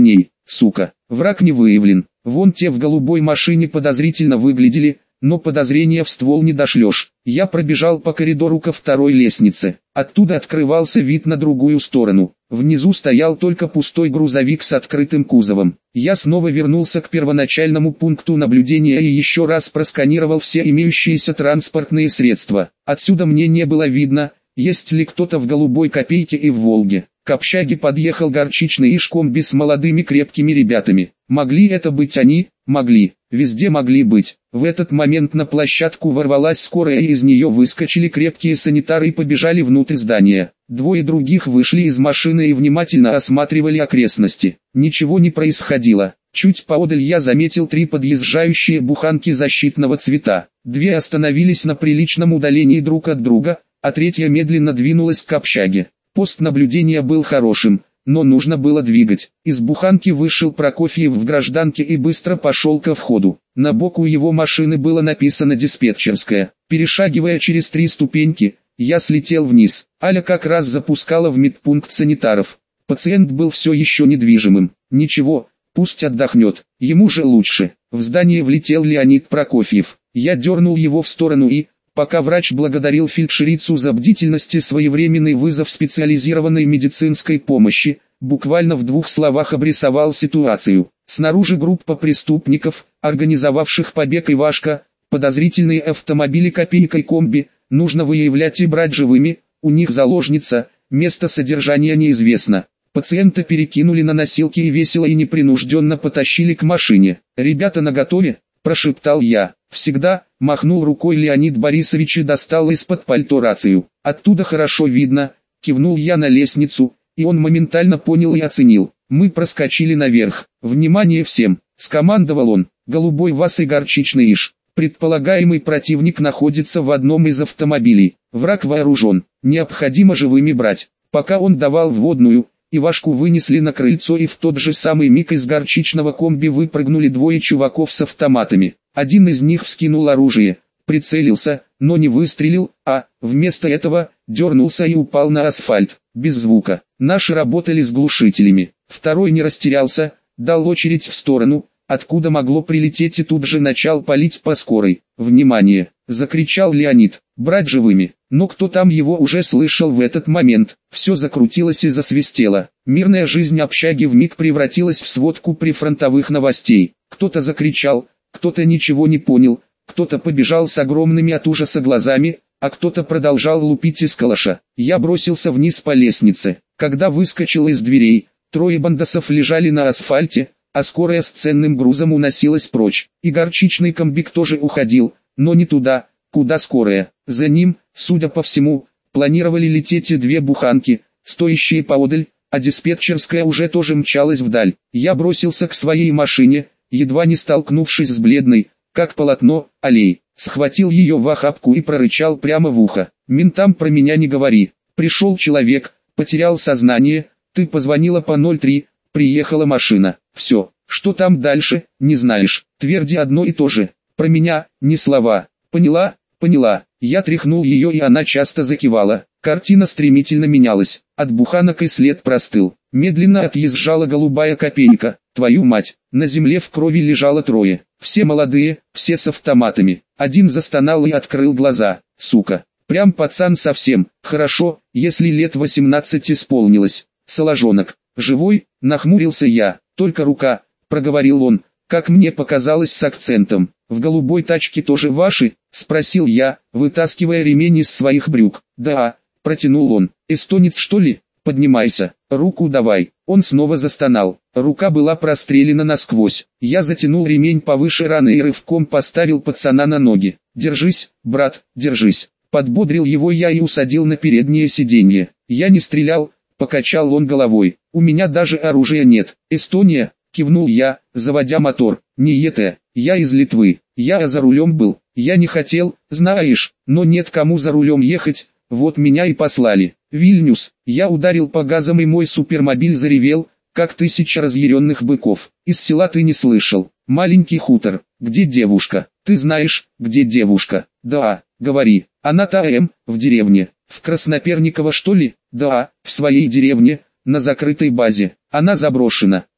сука. Враг не выявлен. Вон те в голубой машине подозрительно выглядели, но подозрения в ствол не дошлешь. Я пробежал по коридору ко второй лестнице. Оттуда открывался вид на другую сторону. Внизу стоял только пустой грузовик с открытым кузовом. Я снова вернулся к первоначальному пункту наблюдения и еще раз просканировал все имеющиеся транспортные средства. Отсюда мне не было видно, есть ли кто-то в голубой копейке и в Волге. К общаге подъехал горчичный иш-комби с молодыми крепкими ребятами. Могли это быть они? Могли. Везде могли быть. В этот момент на площадку ворвалась скорая и из нее выскочили крепкие санитары и побежали внутрь здания. Двое других вышли из машины и внимательно осматривали окрестности. Ничего не происходило. Чуть поодаль я заметил три подъезжающие буханки защитного цвета. Две остановились на приличном удалении друг от друга, а третья медленно двинулась к общаге. Пост наблюдения был хорошим, но нужно было двигать. Из буханки вышел Прокофьев в гражданке и быстро пошел ко входу. На боку его машины было написано «диспетчерская». Перешагивая через три ступеньки, я слетел вниз. Аля как раз запускала в медпункт санитаров. Пациент был все еще недвижимым. Ничего, пусть отдохнет, ему же лучше. В здание влетел Леонид Прокофьев. Я дернул его в сторону и, пока врач благодарил фельдшерицу за бдительность и своевременный вызов специализированной медицинской помощи, буквально в двух словах обрисовал ситуацию. Снаружи группа преступников, организовавших побег Ивашка, подозрительные автомобили копейка и комби, нужно выявлять и брать живыми, у них заложница, место содержания неизвестно. Пациента перекинули на носилки и весело и непринужденно потащили к машине. «Ребята наготове?» – прошептал я. «Всегда», – махнул рукой Леонид Борисович и достал из-под пальто рацию. «Оттуда хорошо видно», – кивнул я на лестницу, и он моментально понял и оценил. Мы проскочили наверх. «Внимание всем!» – скомандовал он. «Голубой ВАЗ и горчичный иш. Предполагаемый противник находится в одном из автомобилей. Враг вооружен. Необходимо живыми брать». Пока он давал вводную, Ивашку вынесли на крыльцо, и в тот же самый миг из горчичного комби выпрыгнули двое чуваков с автоматами. Один из них вскинул оружие, прицелился, но не выстрелил, а, вместо этого, дернулся и упал на асфальт, без звука. Наши работали с глушителями. Второй не растерялся, дал очередь в сторону, откуда могло прилететь, и тут же начал палить по скорой. «Внимание!» — закричал Леонид. «Брать живыми!» Но кто там его уже слышал в этот момент? Все закрутилось и засвистело. Мирная жизнь общаги вмиг превратилась в сводку прифронтовых новостей. Кто-то закричал, кто-то ничего не понял, кто-то побежал с огромными от ужаса глазами, а кто-то продолжал лупить из калаша. Я бросился вниз по лестнице. Когда выскочил из дверей, трое бандосов лежали на асфальте, а скорая с ценным грузом уносилась прочь. И горчичный комбик тоже уходил, но не туда, куда скорая. За ним, судя по всему, планировали лететь и две буханки, стоящие поодаль, а диспетчерская уже тоже мчалась вдаль. Я бросился к своей машине, едва не столкнувшись с бледной, как полотно, Алей. Схватил ее в охапку и прорычал прямо в ухо. «Ментам про меня не говори. Пришел человек, потерял сознание, ты позвонила по ноль три, приехала машина. Все, что там дальше, не знаешь. Тверди одно и то же. Про меня, ни слова. Поняла?» «Поняла». Я тряхнул ее, и она часто закивала. Картина стремительно менялась. От буханок и след простыл. Медленно отъезжала голубая копейка. Твою мать, на земле в крови лежало трое. Все молодые, все с автоматами. Один застонал и открыл глаза. Сука. Прям пацан совсем. Хорошо, если лет восемнадцать исполнилось. Соложонок. Живой? Нахмурился я. Только рука, проговорил он, как мне показалось, с акцентом. «В голубой тачке тоже ваши?» — спросил я, вытаскивая ремень из своих брюк. «Да», — протянул он. «Эстонец что ли? Поднимайся, руку давай». Он снова застонал. Рука была прострелена насквозь. Я затянул ремень повыше раны и рывком поставил пацана на ноги. «Держись, брат, держись». Подбодрил его я и усадил на переднее сиденье. «Я не стрелял», — покачал он головой. «У меня даже оружия нет». «Эстония?» — кивнул я, заводя мотор. «Не это, я из Литвы, я за рулем был, я не хотел, знаешь, но нет кому за рулем ехать, вот меня и послали. Вильнюс». Я ударил по газам, и мой супермобиль заревел, как тысяча разъяренных быков. «Из села ты не слышал? Маленький хутор. Где девушка? Ты знаешь, где девушка?» «Да, говори. Она там, в деревне. В Красноперниково что ли?» «Да, в своей деревне, на закрытой базе. Она заброшена.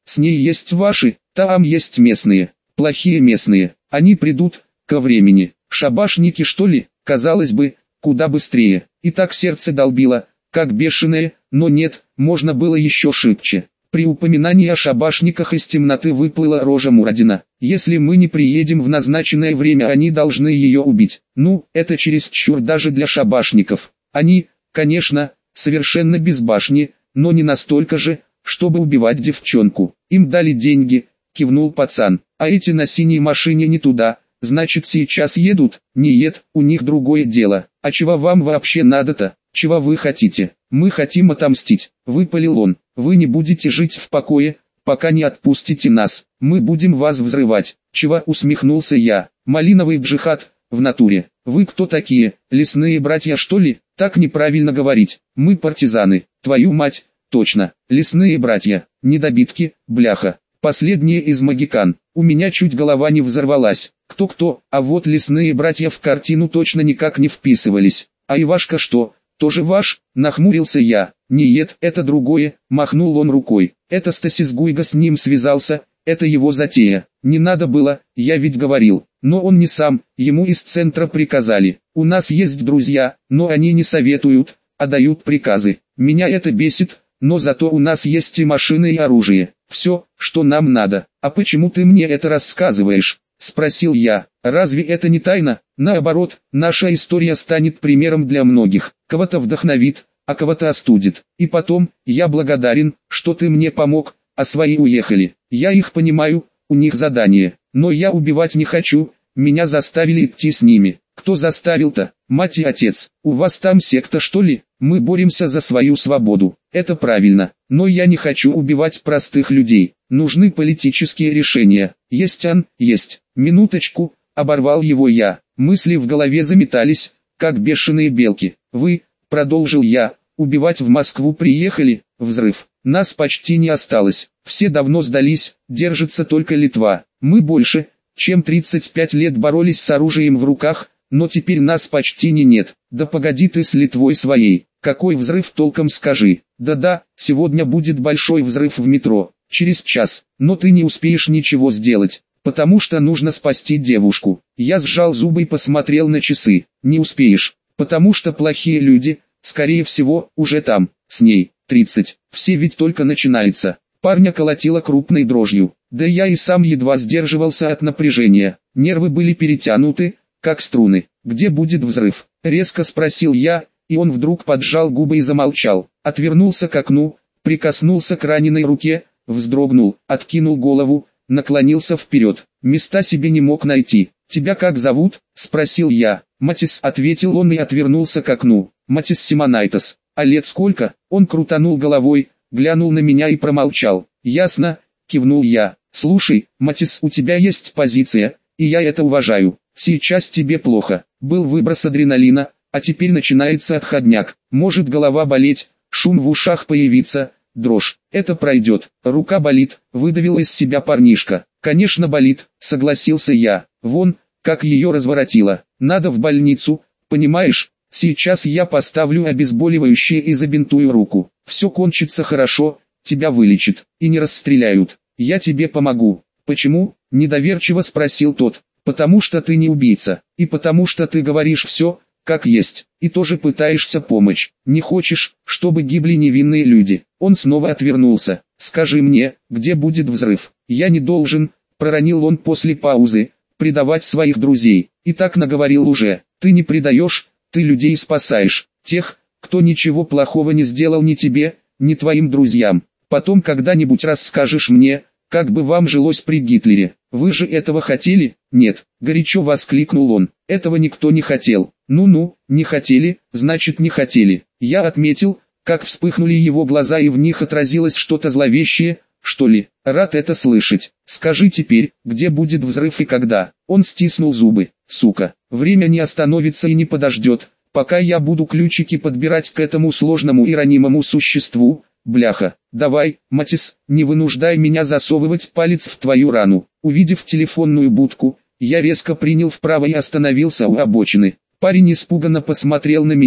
С ней есть ваши, там есть местные, плохие местные. Они придут, ко времени. Шабашники что ли? Казалось бы, куда быстрее. И так сердце долбило, как бешеное, но нет, можно было еще шибче. При упоминании о шабашниках из темноты выплыла рожа Мурадина. Если мы не приедем в назначенное время, они должны ее убить. Ну, это чересчур даже для шабашников. Они, конечно, совершенно без башни, но не настолько же, чтобы убивать девчонку. Им дали деньги, кивнул пацан. А эти на синей машине не туда, значит сейчас едут? Не ед, у них другое дело. А чего вам вообще надо-то? Чего вы хотите? Мы хотим отомстить, выпалил он. Вы не будете жить в покое, пока не отпустите нас. Мы будем вас взрывать. Чего, усмехнулся я. Малиновый джихад, в натуре. Вы кто такие, лесные братья что ли? Так неправильно говорить. Мы партизаны. Твою мать, точно. Лесные братья. Недобитки, бляха. Последние из магикан. У меня чуть голова не взорвалась. Кто-кто, а вот лесные братья в картину точно никак не вписывались. А Ивашка что, тоже ваш? Нахмурился я. Нет, это другое, махнул он рукой. Это Стасис Гуйга с ним связался, это его затея. Не надо было, я ведь говорил. Но он не сам, ему из центра приказали. У нас есть друзья, но они не советуют, а дают приказы. Меня это бесит, но зато у нас есть и машины, и оружие. Все, что нам надо. А почему ты мне это рассказываешь? Спросил я. Разве это не тайна? Наоборот, наша история станет примером для многих. Кого-то вдохновит, а кого-то остудит. И потом, я благодарен, что ты мне помог, а свои уехали. Я их понимаю, у них задание. Но я убивать не хочу, меня заставили идти с ними. Кто заставил-то? Мать и отец. У вас там секта что ли? Мы боремся за свою свободу. Это правильно. Но я не хочу убивать простых людей. Нужны политические решения. Есть ан, есть. Минуточку, оборвал его я. Мысли в голове заметались, как бешеные белки. Вы, продолжил я, убивать в Москву приехали? Взрыв. Нас почти не осталось. Все давно сдались, держится только Литва. Мы больше, чем тридцать пять лет боролись с оружием в руках, но теперь нас почти не нет. Да погоди ты с Литвой своей. Какой взрыв, толком скажи. Да-да, сегодня будет большой взрыв в метро. Через час. Но ты не успеешь ничего сделать, потому что нужно спасти девушку. Я сжал зубы и посмотрел на часы. Не успеешь, потому что плохие люди, скорее всего, уже там, с ней. тридцать. Все ведь только начинается. Парня колотило крупной дрожью. Да я и сам едва сдерживался от напряжения. Нервы были перетянуты, как струны. Где будет взрыв? Резко спросил я, и он вдруг поджал губы и замолчал. Отвернулся к окну, прикоснулся к раненой руке, вздрогнул, откинул голову, наклонился вперед. Места себе не мог найти. «Тебя как зовут?» – спросил я. «Матис», – ответил он и отвернулся к окну. «Матис Симонайтос. А лет сколько?» Он крутанул головой, глянул на меня и промолчал. «Ясно», – кивнул я. «Слушай, Матис, у тебя есть позиция, и я это уважаю. Сейчас тебе плохо. Был выброс адреналина, а теперь начинается отходняк. Может голова болеть, шум в ушах появиться, дрожь. Это пройдет. Рука болит», – выдавил из себя парнишка. «Конечно болит», – согласился я. «Вон, как ее разворотило. Надо в больницу, понимаешь? Сейчас я поставлю обезболивающее и забинтую руку. Все кончится хорошо, тебя вылечат и не расстреляют. Я тебе помогу». «Почему?» – недоверчиво спросил тот. «Потому что ты не убийца, и потому что ты говоришь все, как есть, и тоже пытаешься помочь. Не хочешь, чтобы гибли невинные люди». Он снова отвернулся. «Скажи мне, где будет взрыв?» «Я не должен», – проронил он после паузы, – «предавать своих друзей. И так наговорил уже. Ты не предаешь, ты людей спасаешь. Тех, кто ничего плохого не сделал ни тебе, ни твоим друзьям. Потом когда-нибудь расскажешь мне, как бы вам жилось при Гитлере. Вы же этого хотели?» «Нет», – горячо воскликнул он. «Этого никто не хотел». «Ну-ну, не хотели, значит не хотели». Я отметил, как вспыхнули его глаза и в них отразилось что-то зловещее, что ли. «Рад это слышать. Скажи теперь, где будет взрыв и когда?» Он стиснул зубы. «Сука, время не остановится и не подождет, пока я буду ключики подбирать к этому сложному и ранимому существу. Бляха, давай, Матис, не вынуждай меня засовывать палец в твою рану». Увидев телефонную будку, я резко принял вправо и остановился у обочины. Парень испуганно посмотрел на меня,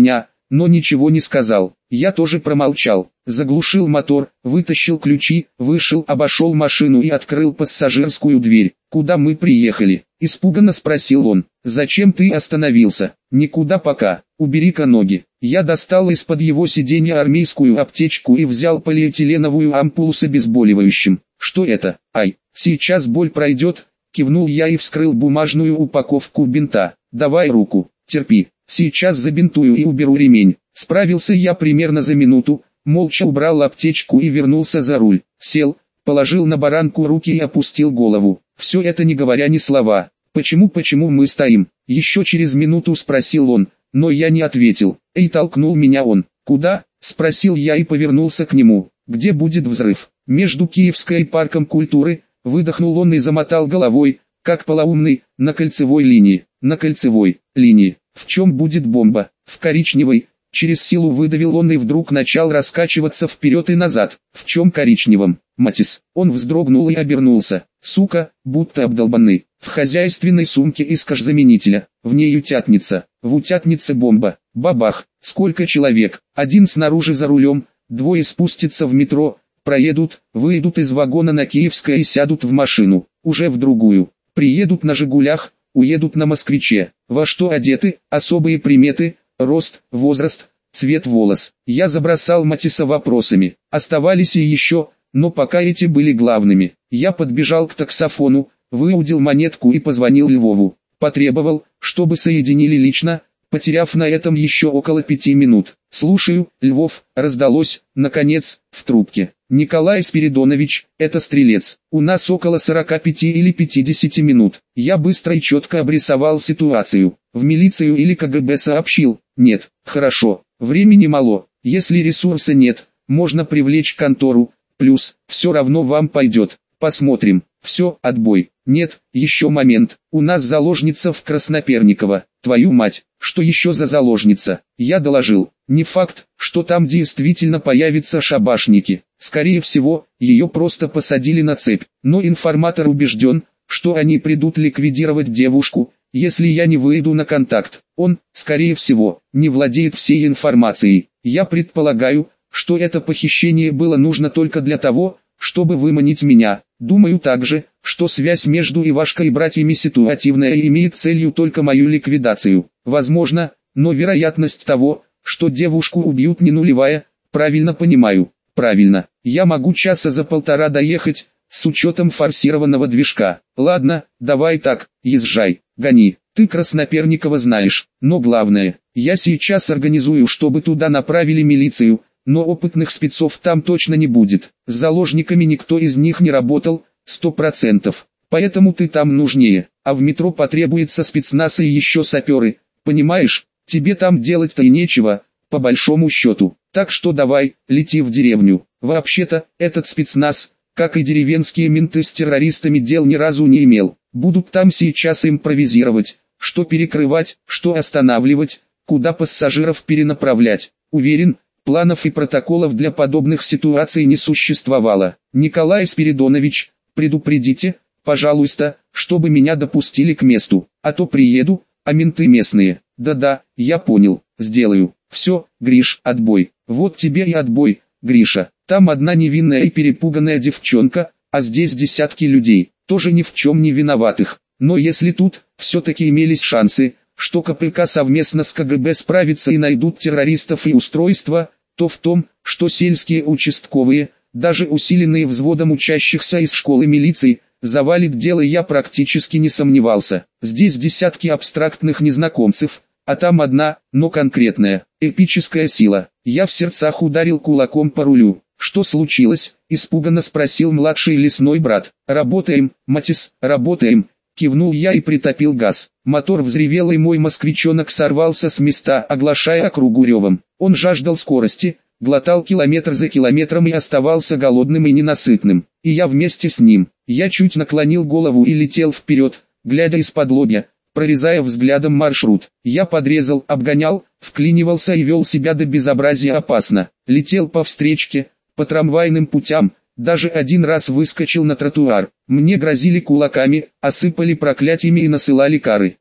но ничего не сказал. Я тоже промолчал. Заглушил мотор, вытащил ключи, вышел, обошел машину и открыл пассажирскую дверь. «Куда мы приехали?» – испуганно спросил он. «Зачем ты остановился?» «Никуда пока. Убери-ка ноги». Я достал из-под его сиденья армейскую аптечку и взял полиэтиленовую ампулу с обезболивающим. «Что это? Ай, сейчас боль пройдет», – кивнул я и вскрыл бумажную упаковку бинта. «Давай руку, терпи, сейчас забинтую и уберу ремень». Справился я примерно за минуту, молча убрал аптечку и вернулся за руль. Сел, положил на баранку руки и опустил голову. Все это не говоря ни слова. «Почему, почему мы стоим?» Еще через минуту спросил он, но я не ответил. «Эй!» толкнул меня он. «Куда?» спросил я и повернулся к нему. «Где будет взрыв?» «Между Киевской и парком культуры», выдохнул он и замотал головой, как полоумный, «на кольцевой линии». «На кольцевой линии. В чем будет бомба?» «В коричневой». Через силу выдавил он и вдруг начал раскачиваться вперед и назад. «В чем коричневом?» «Матис». Он вздрогнул и обернулся. «Сука, будто обдолбанный. В хозяйственной сумке из кожзаменителя. В ней утятница. В утятнице бомба. Бабах. Сколько человек? Один снаружи за рулем, двое спустятся в метро, проедут, выйдут из вагона на Киевское и сядут в машину. Уже в другую. Приедут на «Жигулях», уедут на «Москвиче». Во что одеты? Особые приметы. Рост, возраст, цвет волос. Я забросал Матиса вопросами. Оставались и еще, но пока эти были главными. Я подбежал к таксофону, выудил монетку и позвонил Львову. Потребовал, чтобы соединили лично, потеряв на этом еще около пяти минут. «Слушаю, Львов», раздалось, наконец, в трубке. «Николай Спиридонович, это Стрелец. У нас около сорока пяти или пятидесяти минут». Я быстро и четко обрисовал ситуацию. «В милицию или ка гэ бэ сообщил?» «Нет». «Хорошо. Времени мало. Если ресурса нет, можно привлечь контору. Плюс, все равно вам пойдет. Посмотрим». «Все, отбой». «Нет, еще момент. У нас заложница в Красноперниково». «Твою мать, что еще за заложница?» Я доложил. «Не факт, что там действительно появятся шабашники. Скорее всего, ее просто посадили на цепь. Но информатор убежден, что они придут ликвидировать девушку, если я не выйду на контакт. Он, скорее всего, не владеет всей информацией. Я предполагаю, что это похищение было нужно только для того, чтобы выманить меня. Думаю также, что связь между Ивашкой и братьями ситуативная и имеет целью только мою ликвидацию. Возможно, но вероятность того, что девушку убьют, не нулевая. Правильно понимаю?» «Правильно. Я могу часа за полтора доехать, с учетом форсированного движка». «Ладно, давай так, езжай, гони. Ты Красноперникова знаешь, но главное, я сейчас организую, чтобы туда направили милицию, но опытных спецов там точно не будет. С заложниками никто из них не работал, сто процентов. Поэтому ты там нужнее, а в метро потребуется спецназ и еще саперы, понимаешь? Тебе там делать-то и нечего, по большому счету. Так что давай, лети в деревню. Вообще-то, этот спецназ, как и деревенские менты с террористами, дел ни разу не имел. Будут там сейчас импровизировать, что перекрывать, что останавливать, куда пассажиров перенаправлять. Уверен, планов и протоколов для подобных ситуаций не существовало. Николай Спиридонович, предупредите, пожалуйста, чтобы меня допустили к месту, а то приеду, а менты местные. Да-да, я понял, сделаю. Все, Гриш, отбой. Вот тебе и отбой, Гриша. Там одна невинная и перепуганная девчонка, а здесь десятки людей, тоже ни в чем не виноватых. Но если тут все-таки имелись шансы, что ка пэ ка совместно с ка гэ бэ справится и найдут террористов и устройства, то в том, что сельские участковые, даже усиленные взводом учащихся из школы милиции, завалит дело, я практически не сомневался. Здесь десятки абстрактных незнакомцев, а там одна, но конкретная, эпическая сила. Я в сердцах ударил кулаком по рулю. «Что случилось?» – испуганно спросил младший лесной брат. «Работаем, Матис, работаем», – кивнул я и притопил газ. Мотор взревел, и мой москвичонок сорвался с места, оглашая округу ревом. Он жаждал скорости, глотал километр за километром и оставался голодным и ненасытным. И я вместе с ним. Я чуть наклонил голову и летел вперед, глядя из-под лобья, прорезая взглядом маршрут. Я подрезал, обгонял, вклинивался и вел себя до безобразия опасно. Летел по встречке, по трамвайным путям, даже один раз выскочил на тротуар. Мне грозили кулаками, осыпали проклятиями и насылали кары.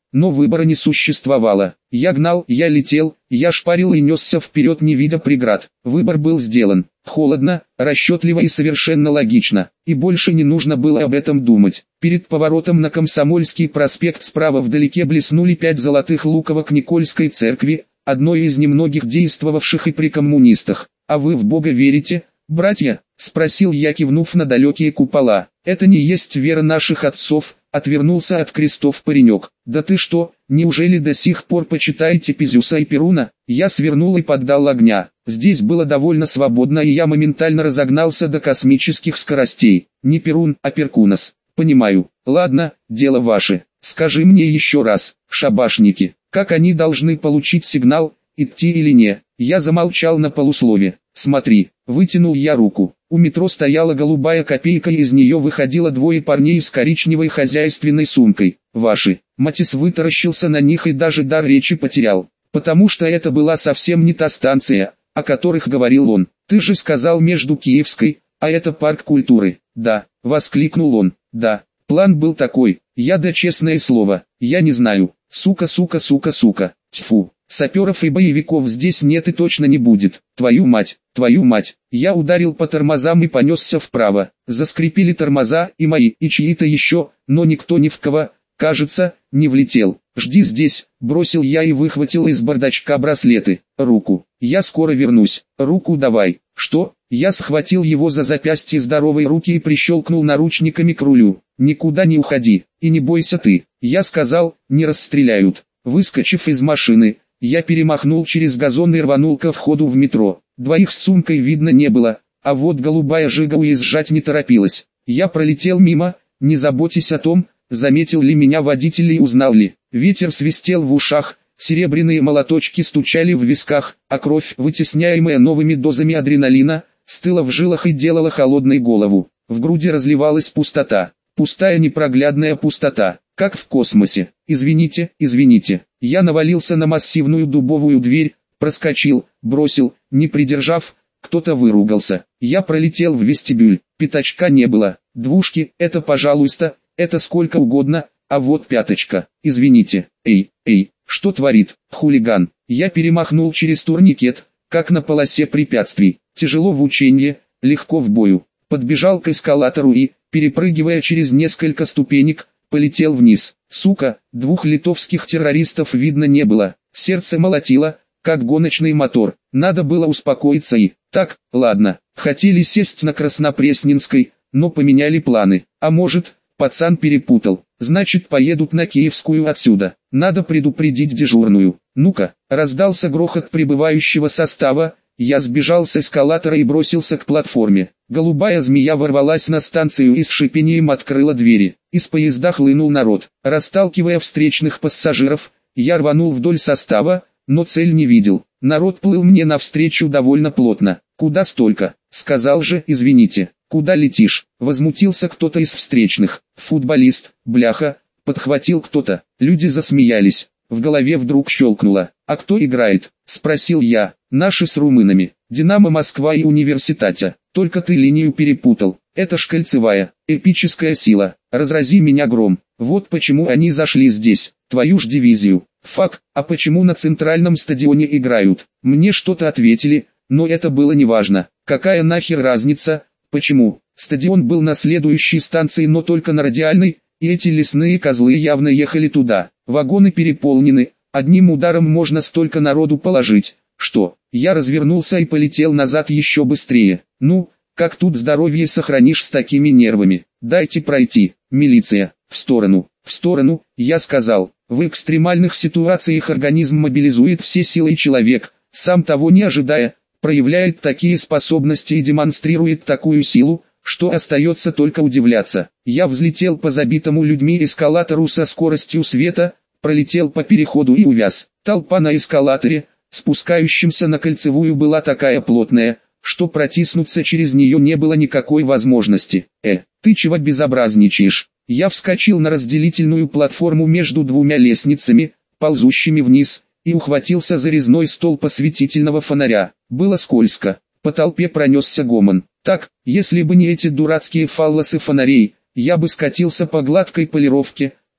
но выбора не существовало. Я гнал, я летел, я шпарил и несся вперед, не видя преград. Выбор был сделан. Холодно, расчетливо и совершенно логично. И больше не нужно было об этом думать. Перед поворотом на Комсомольский проспект справа вдалеке блеснули пять золотых луковок Никольской церкви, одной из немногих действовавших и при коммунистах. «А вы в Бога верите, братья?» — спросил я, кивнув на далекие купола. «Это не есть вера наших отцов», — отвернулся от крестов паренек. «Да ты что, неужели до сих пор почитаете Пизюса и Перуна?» Я свернул и поддал огня. Здесь было довольно свободно, и я моментально разогнался до космических скоростей. Не Перун, а Перкунас. «Понимаю. Ладно, дело ваше. Скажи мне еще раз, шабашники, как они должны получить сигнал, идти или не?» Я замолчал на полуслове. «Смотри», — вытянул я руку. У метро стояла голубая копейка, и из нее выходило двое парней с коричневой хозяйственной сумкой. «Ваши». Матис вытаращился на них и даже дар речи потерял. Потому что это была совсем не та станция, о которых говорил он. «Ты же сказал между Киевской, а это парк культуры». «Да», — воскликнул он. «Да, план был такой. Я, да честное слово, я не знаю. Сука, сука, сука, сука. Тьфу. Саперов и боевиков здесь нет и точно не будет. Твою мать, твою мать». Я ударил по тормозам и понесся вправо. Заскрипели тормоза, и мои, и чьи-то еще, но никто ни в кого, кажется, не влетел. «Жди здесь», — бросил я и выхватил из бардачка браслеты. «Руку. Я скоро вернусь. Руку давай». «Что?» Я схватил его за запястье здоровой руки и прищелкнул наручниками к рулю. «Никуда не уходи, и не бойся ты». Я сказал, не расстреляют. Выскочив из машины, я перемахнул через газон и рванул ко входу в метро. Двоих с сумкой видно не было, а вот голубая жига уезжать не торопилась. Я пролетел мимо, не заботясь о том, заметил ли меня водитель и узнал ли. Ветер свистел в ушах, серебряные молоточки стучали в висках, а кровь, вытесняемая новыми дозами адреналина, стыла в жилах и делала холодной голову. В груди разливалась пустота, пустая непроглядная пустота, как в космосе. «Извините, извините». Я навалился на массивную дубовую дверь, проскочил, бросил, не придержав, кто-то выругался. Я пролетел в вестибюль, пятачка не было. Двушки, это пожалуйста, это сколько угодно, а вот пяточка. Извините. Эй, эй, что творит, хулиган? Я перемахнул через турникет, как на полосе препятствий. Тяжело в ученье, легко в бою. Подбежал к эскалатору и, перепрыгивая через несколько ступенек, полетел вниз. Сука, двух литовских террористов видно не было. Сердце молотило, как гоночный мотор. Надо было успокоиться и... Так, ладно, хотели сесть на Краснопресненской, но поменяли планы. А может, пацан перепутал. Значит, поедут на Киевскую отсюда. Надо предупредить дежурную. Ну-ка, раздался грохот прибывающего состава. Я сбежал с эскалатора и бросился к платформе. Голубая змея ворвалась на станцию и с шипением открыла двери. Из поезда хлынул народ. Расталкивая встречных пассажиров, я рванул вдоль состава, но цель не видел. Народ плыл мне навстречу довольно плотно. «Куда столько?» «Сказал же, извините». «Куда летишь?» Возмутился кто-то из встречных. «Футболист, бляха», подхватил кто-то. Люди засмеялись. В голове вдруг щелкнуло. «А кто играет?» Спросил я. «Наши с румынами. Динамо Москва и Университатя. Только ты линию перепутал. Это ж кольцевая, эпическая сила. Разрази меня гром. Вот почему они зашли здесь. Твою ж дивизию. Фак, а почему на центральном стадионе играют?» Мне что-то ответили, но это было неважно. Какая нахер разница? Почему? Стадион был на следующей станции, но только на радиальной, и эти лесные козлы явно ехали туда. Вагоны переполнены, одним ударом можно столько народу положить. Что? Я развернулся и полетел назад еще быстрее. Ну, как тут здоровье сохранишь с такими нервами? Дайте пройти. Милиция. В сторону. В сторону, я сказал. В экстремальных ситуациях организм мобилизует все силы, и человек, сам того не ожидая, проявляет такие способности и демонстрирует такую силу, что остается только удивляться. Я взлетел по забитому людьми эскалатору со скоростью света, пролетел по переходу и увяз. Толпа на эскалаторе, спускающемся на Кольцевую, была такая плотная, что протиснуться через нее не было никакой возможности. «Э, ты чего безобразничаешь?» Я вскочил на разделительную платформу между двумя лестницами, ползущими вниз, и ухватился за резной столб осветительного фонаря. Было скользко. По толпе пронесся гомон. Так, если бы не эти дурацкие фаллосы фонарей, я бы скатился по гладкой полировке,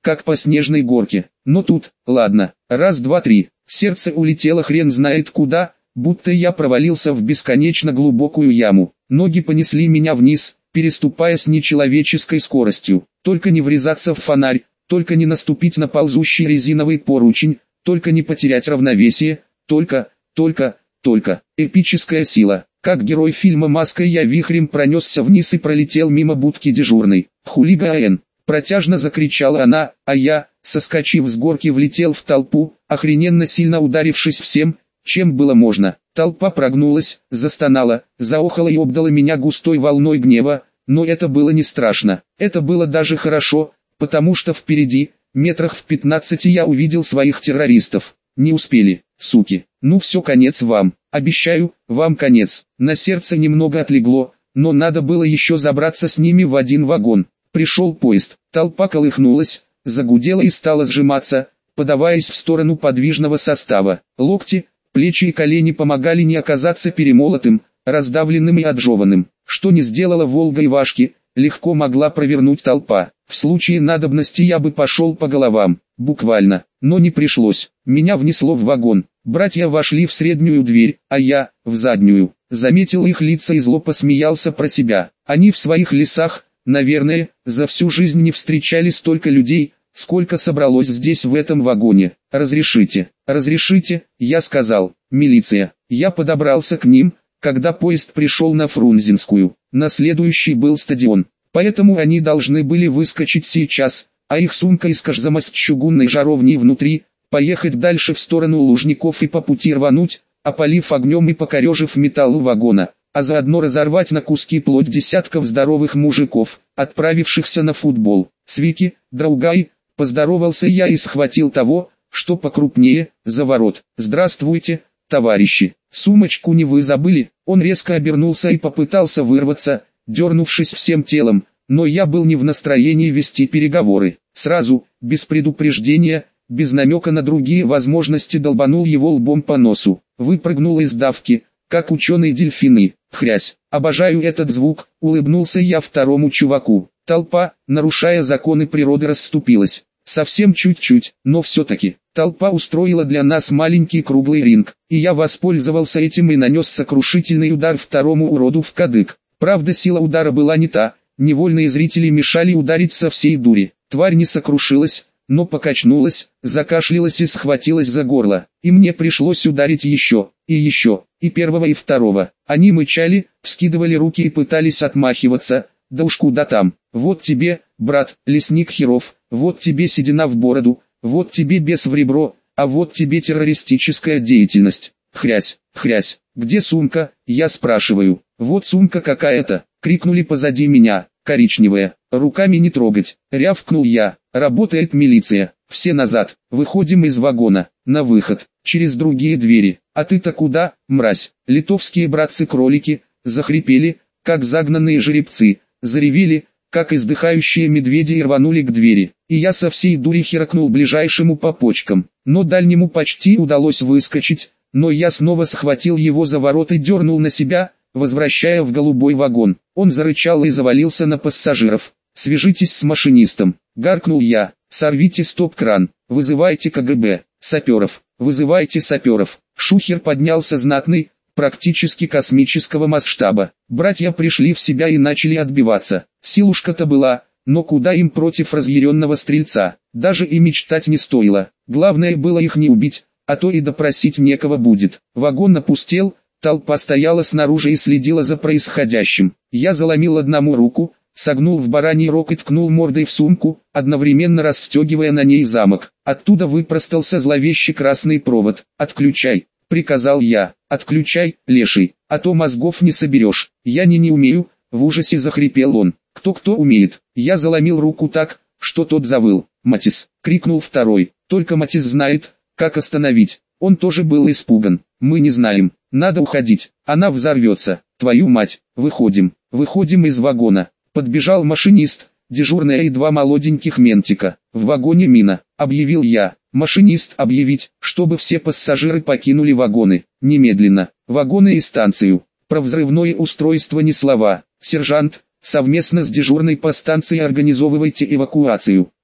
как по снежной горке. Но тут, ладно, раз, два, три, сердце улетело хрен знает куда, будто я провалился в бесконечно глубокую яму. Ноги понесли меня вниз, переступая с нечеловеческой скоростью. Только не врезаться в фонарь, только не наступить на ползущий резиновый поручень, только не потерять равновесие, только, только, только. Эпическая сила. Как герой фильма «Маска» я вихрем пронесся вниз и пролетел мимо будки дежурной. «Хулиган!» – протяжно закричала она, а я, соскочив с горки, влетел в толпу, охрененно сильно ударившись всем, чем было можно. Толпа прогнулась, застонала, заохала и обдала меня густой волной гнева, но это было не страшно. Это было даже хорошо, потому что впереди, метрах в пятнадцати я увидел своих террористов. Не успели, суки. Ну все, конец вам. Обещаю, вам конец. На сердце немного отлегло, но надо было еще забраться с ними в один вагон. Пришел поезд. Толпа колыхнулась, загудела и стала сжиматься, подаваясь в сторону подвижного состава. Локти, плечи и колени помогали не оказаться перемолотым, раздавленным и отжеванным. Что не сделала Волга и Вашки, легко могла провернуть толпа. В случае надобности я бы пошел по головам, буквально, но не пришлось. Меня внесло в вагон. Братья вошли в среднюю дверь, а я — в заднюю. Заметил их лица и зло посмеялся про себя. Они в своих лесах, наверное, за всю жизнь не встречали столько людей, сколько собралось здесь в этом вагоне. «Разрешите, разрешите», я сказал. «Милиция». Я подобрался к ним, когда поезд пришел на Фрунзенскую. На следующий был стадион. Поэтому они должны были выскочить сейчас, а их сумка из кожзама с чугунной жаровней внутри, поехать дальше в сторону Лужников и по пути рвануть, опалив огнем и покорежив металл вагона, а заодно разорвать на куски плоть десятков здоровых мужиков, отправившихся на футбол. «Свики, другай», поздоровался я и схватил того, что покрупнее, за ворот. «Здравствуйте, товарищи, сумочку не вы забыли?» Он резко обернулся и попытался вырваться, дернувшись всем телом, но я был не в настроении вести переговоры. Сразу, без предупреждения, без намека на другие возможности долбанул его лбом по носу. Выпрыгнул из давки, как ученые-дельфины. Хрясь, обожаю этот звук, улыбнулся я второму чуваку. Толпа, нарушая законы природы, расступилась. Совсем чуть-чуть, но все-таки. Толпа устроила для нас маленький круглый ринг, и я воспользовался этим и нанес сокрушительный удар второму уроду в кадык. Правда, сила удара была не та, невольные зрители мешали ударить со всей дури. Тварь не сокрушилась, но покачнулась, закашлялась и схватилась за горло. И мне пришлось ударить еще, и еще, и первого и второго. Они мычали, вскидывали руки и пытались отмахиваться, да уж куда там. Вот тебе, брат, лесник херов, вот тебе седина в бороду, вот тебе бес в ребро, а вот тебе террористическая деятельность. Хрясь, хрясь, где сумка, я спрашиваю. Вот сумка какая-то, крикнули позади меня, коричневая, руками не трогать, рявкнул я. Работает милиция, все назад, выходим из вагона, на выход, через другие двери. А ты-то куда, мразь? Литовские братцы-кролики, захрипели, как загнанные жеребцы, заревели, как издыхающие медведи и рванули к двери. И я со всей дури херакнул ближайшему по почкам, но дальнему почти удалось выскочить, но я снова схватил его за ворот и дернул на себя, возвращая в голубой вагон. Он зарычал и завалился на пассажиров. «Свяжитесь с машинистом», — гаркнул я. «Сорвите стоп-кран, вызывайте ка гэ бэ, саперов, вызывайте саперов». Шухер поднялся знатный, практически космического масштаба. Братья пришли в себя и начали отбиваться. Силушка-то была, но куда им против разъяренного стрельца? Даже и мечтать не стоило. Главное было их не убить, а то и допросить некого будет. Вагон опустел, толпа стояла снаружи и следила за происходящим. Я заломил одному руку, согнул в бараний рог и ткнул мордой в сумку, одновременно расстегивая на ней замок. Оттуда выпростался зловещий красный провод. «Отключай», — приказал я. «Отключай, леший, а то мозгов не соберешь». «Я не не умею», — в ужасе захрипел он. «Кто-кто умеет?» Я заломил руку так, что тот завыл. «Матис!» — крикнул второй. «Только Матис знает, как остановить». Он тоже был испуган. «Мы не знаем. Надо уходить. Она взорвется. Твою мать!» «Выходим. Выходим из вагона». Подбежал машинист, дежурная и два молоденьких ментика. «В вагоне мина», — объявил я. «Машинист объявить, чтобы все пассажиры покинули вагоны. Немедленно. Вагоны и станцию». Про взрывное устройство ни слова. «Сержант, совместно с дежурной по станции организовывайте эвакуацию».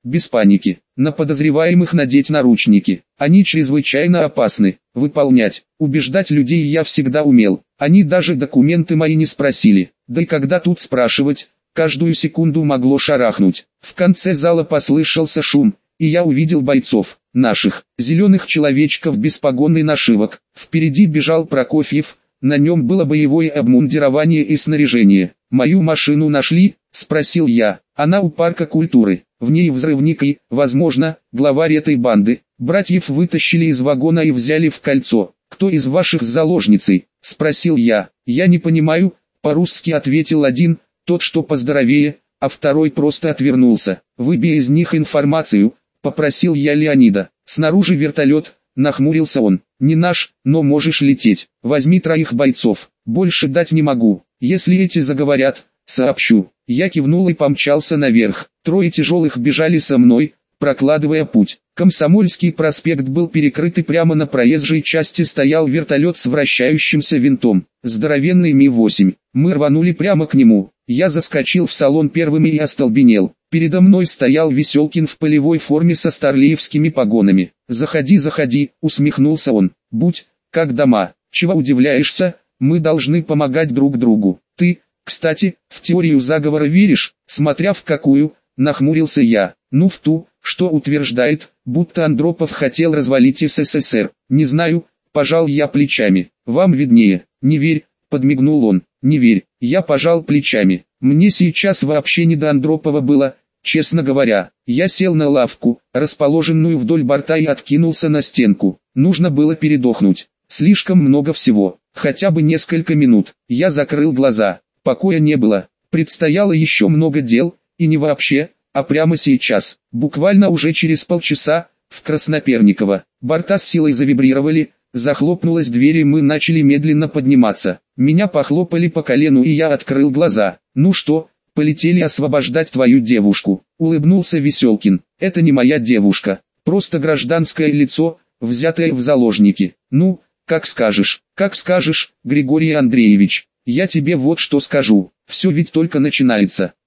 без паники. На подозреваемых надеть наручники. Они чрезвычайно опасны. Выполнять, убеждать людей я всегда умел. Они даже документы мои не спросили. Да и когда тут спрашивать, каждую секунду могло шарахнуть. В конце зала послышался шум, и я увидел бойцов, наших, зеленых человечков без погон и нашивок. Впереди бежал Прокофьев, на нем было боевое обмундирование и снаряжение. «Мою машину нашли?» – спросил я. «Она у парка культуры, в ней взрывник и, возможно, главарь этой банды». Братьев вытащили из вагона и взяли в кольцо. «Кто из ваших заложницей?» – спросил я. «Я не понимаю», – по-русски ответил один, тот что поздоровее, а второй просто отвернулся. «Выбей из них информацию», – попросил я Леонида. «Снаружи вертолет», – нахмурился он. «Не наш, но можешь лететь. Возьми троих бойцов, больше дать не могу. Если эти заговорят, сообщу». Я кивнул и помчался наверх. Трое тяжелых бежали со мной, прокладывая путь. Комсомольский проспект был перекрыт и прямо на проезжей части стоял вертолет с вращающимся винтом. Здоровенный Ми восемь. Мы рванули прямо к нему. Я заскочил в салон первым и остолбенел. Передо мной стоял Веселкин в полевой форме со старлеевскими погонами. «Заходи, заходи», усмехнулся он. «Будь, как дома. Чего удивляешься? Мы должны помогать друг другу. Ты, кстати, в теорию заговора веришь?» «Смотря в какую», нахмурился я. «Ну в ту, что утверждает, будто Андропов хотел развалить СССР. Не знаю», пожал я плечами. «Вам виднее». «Не верь», подмигнул он. «Не верь». Я пожал плечами. Мне сейчас вообще не до Андропова было, честно говоря. Я сел на лавку, расположенную вдоль борта, и откинулся на стенку. Нужно было передохнуть. Слишком много всего. Хотя бы несколько минут. Я закрыл глаза. Покоя не было. Предстояло еще много дел, и не вообще, а прямо сейчас. Буквально уже через полчаса, в Красноперниково. Борта с силой завибрировали, захлопнулась дверь и мы начали медленно подниматься. Меня похлопали по колену и я открыл глаза. «Ну что, полетели освобождать твою девушку», — улыбнулся Веселкин. «Это не моя девушка, просто гражданское лицо, взятое в заложники». «Ну, как скажешь, как скажешь, Григорий Андреевич, я тебе вот что скажу, все ведь только начинается.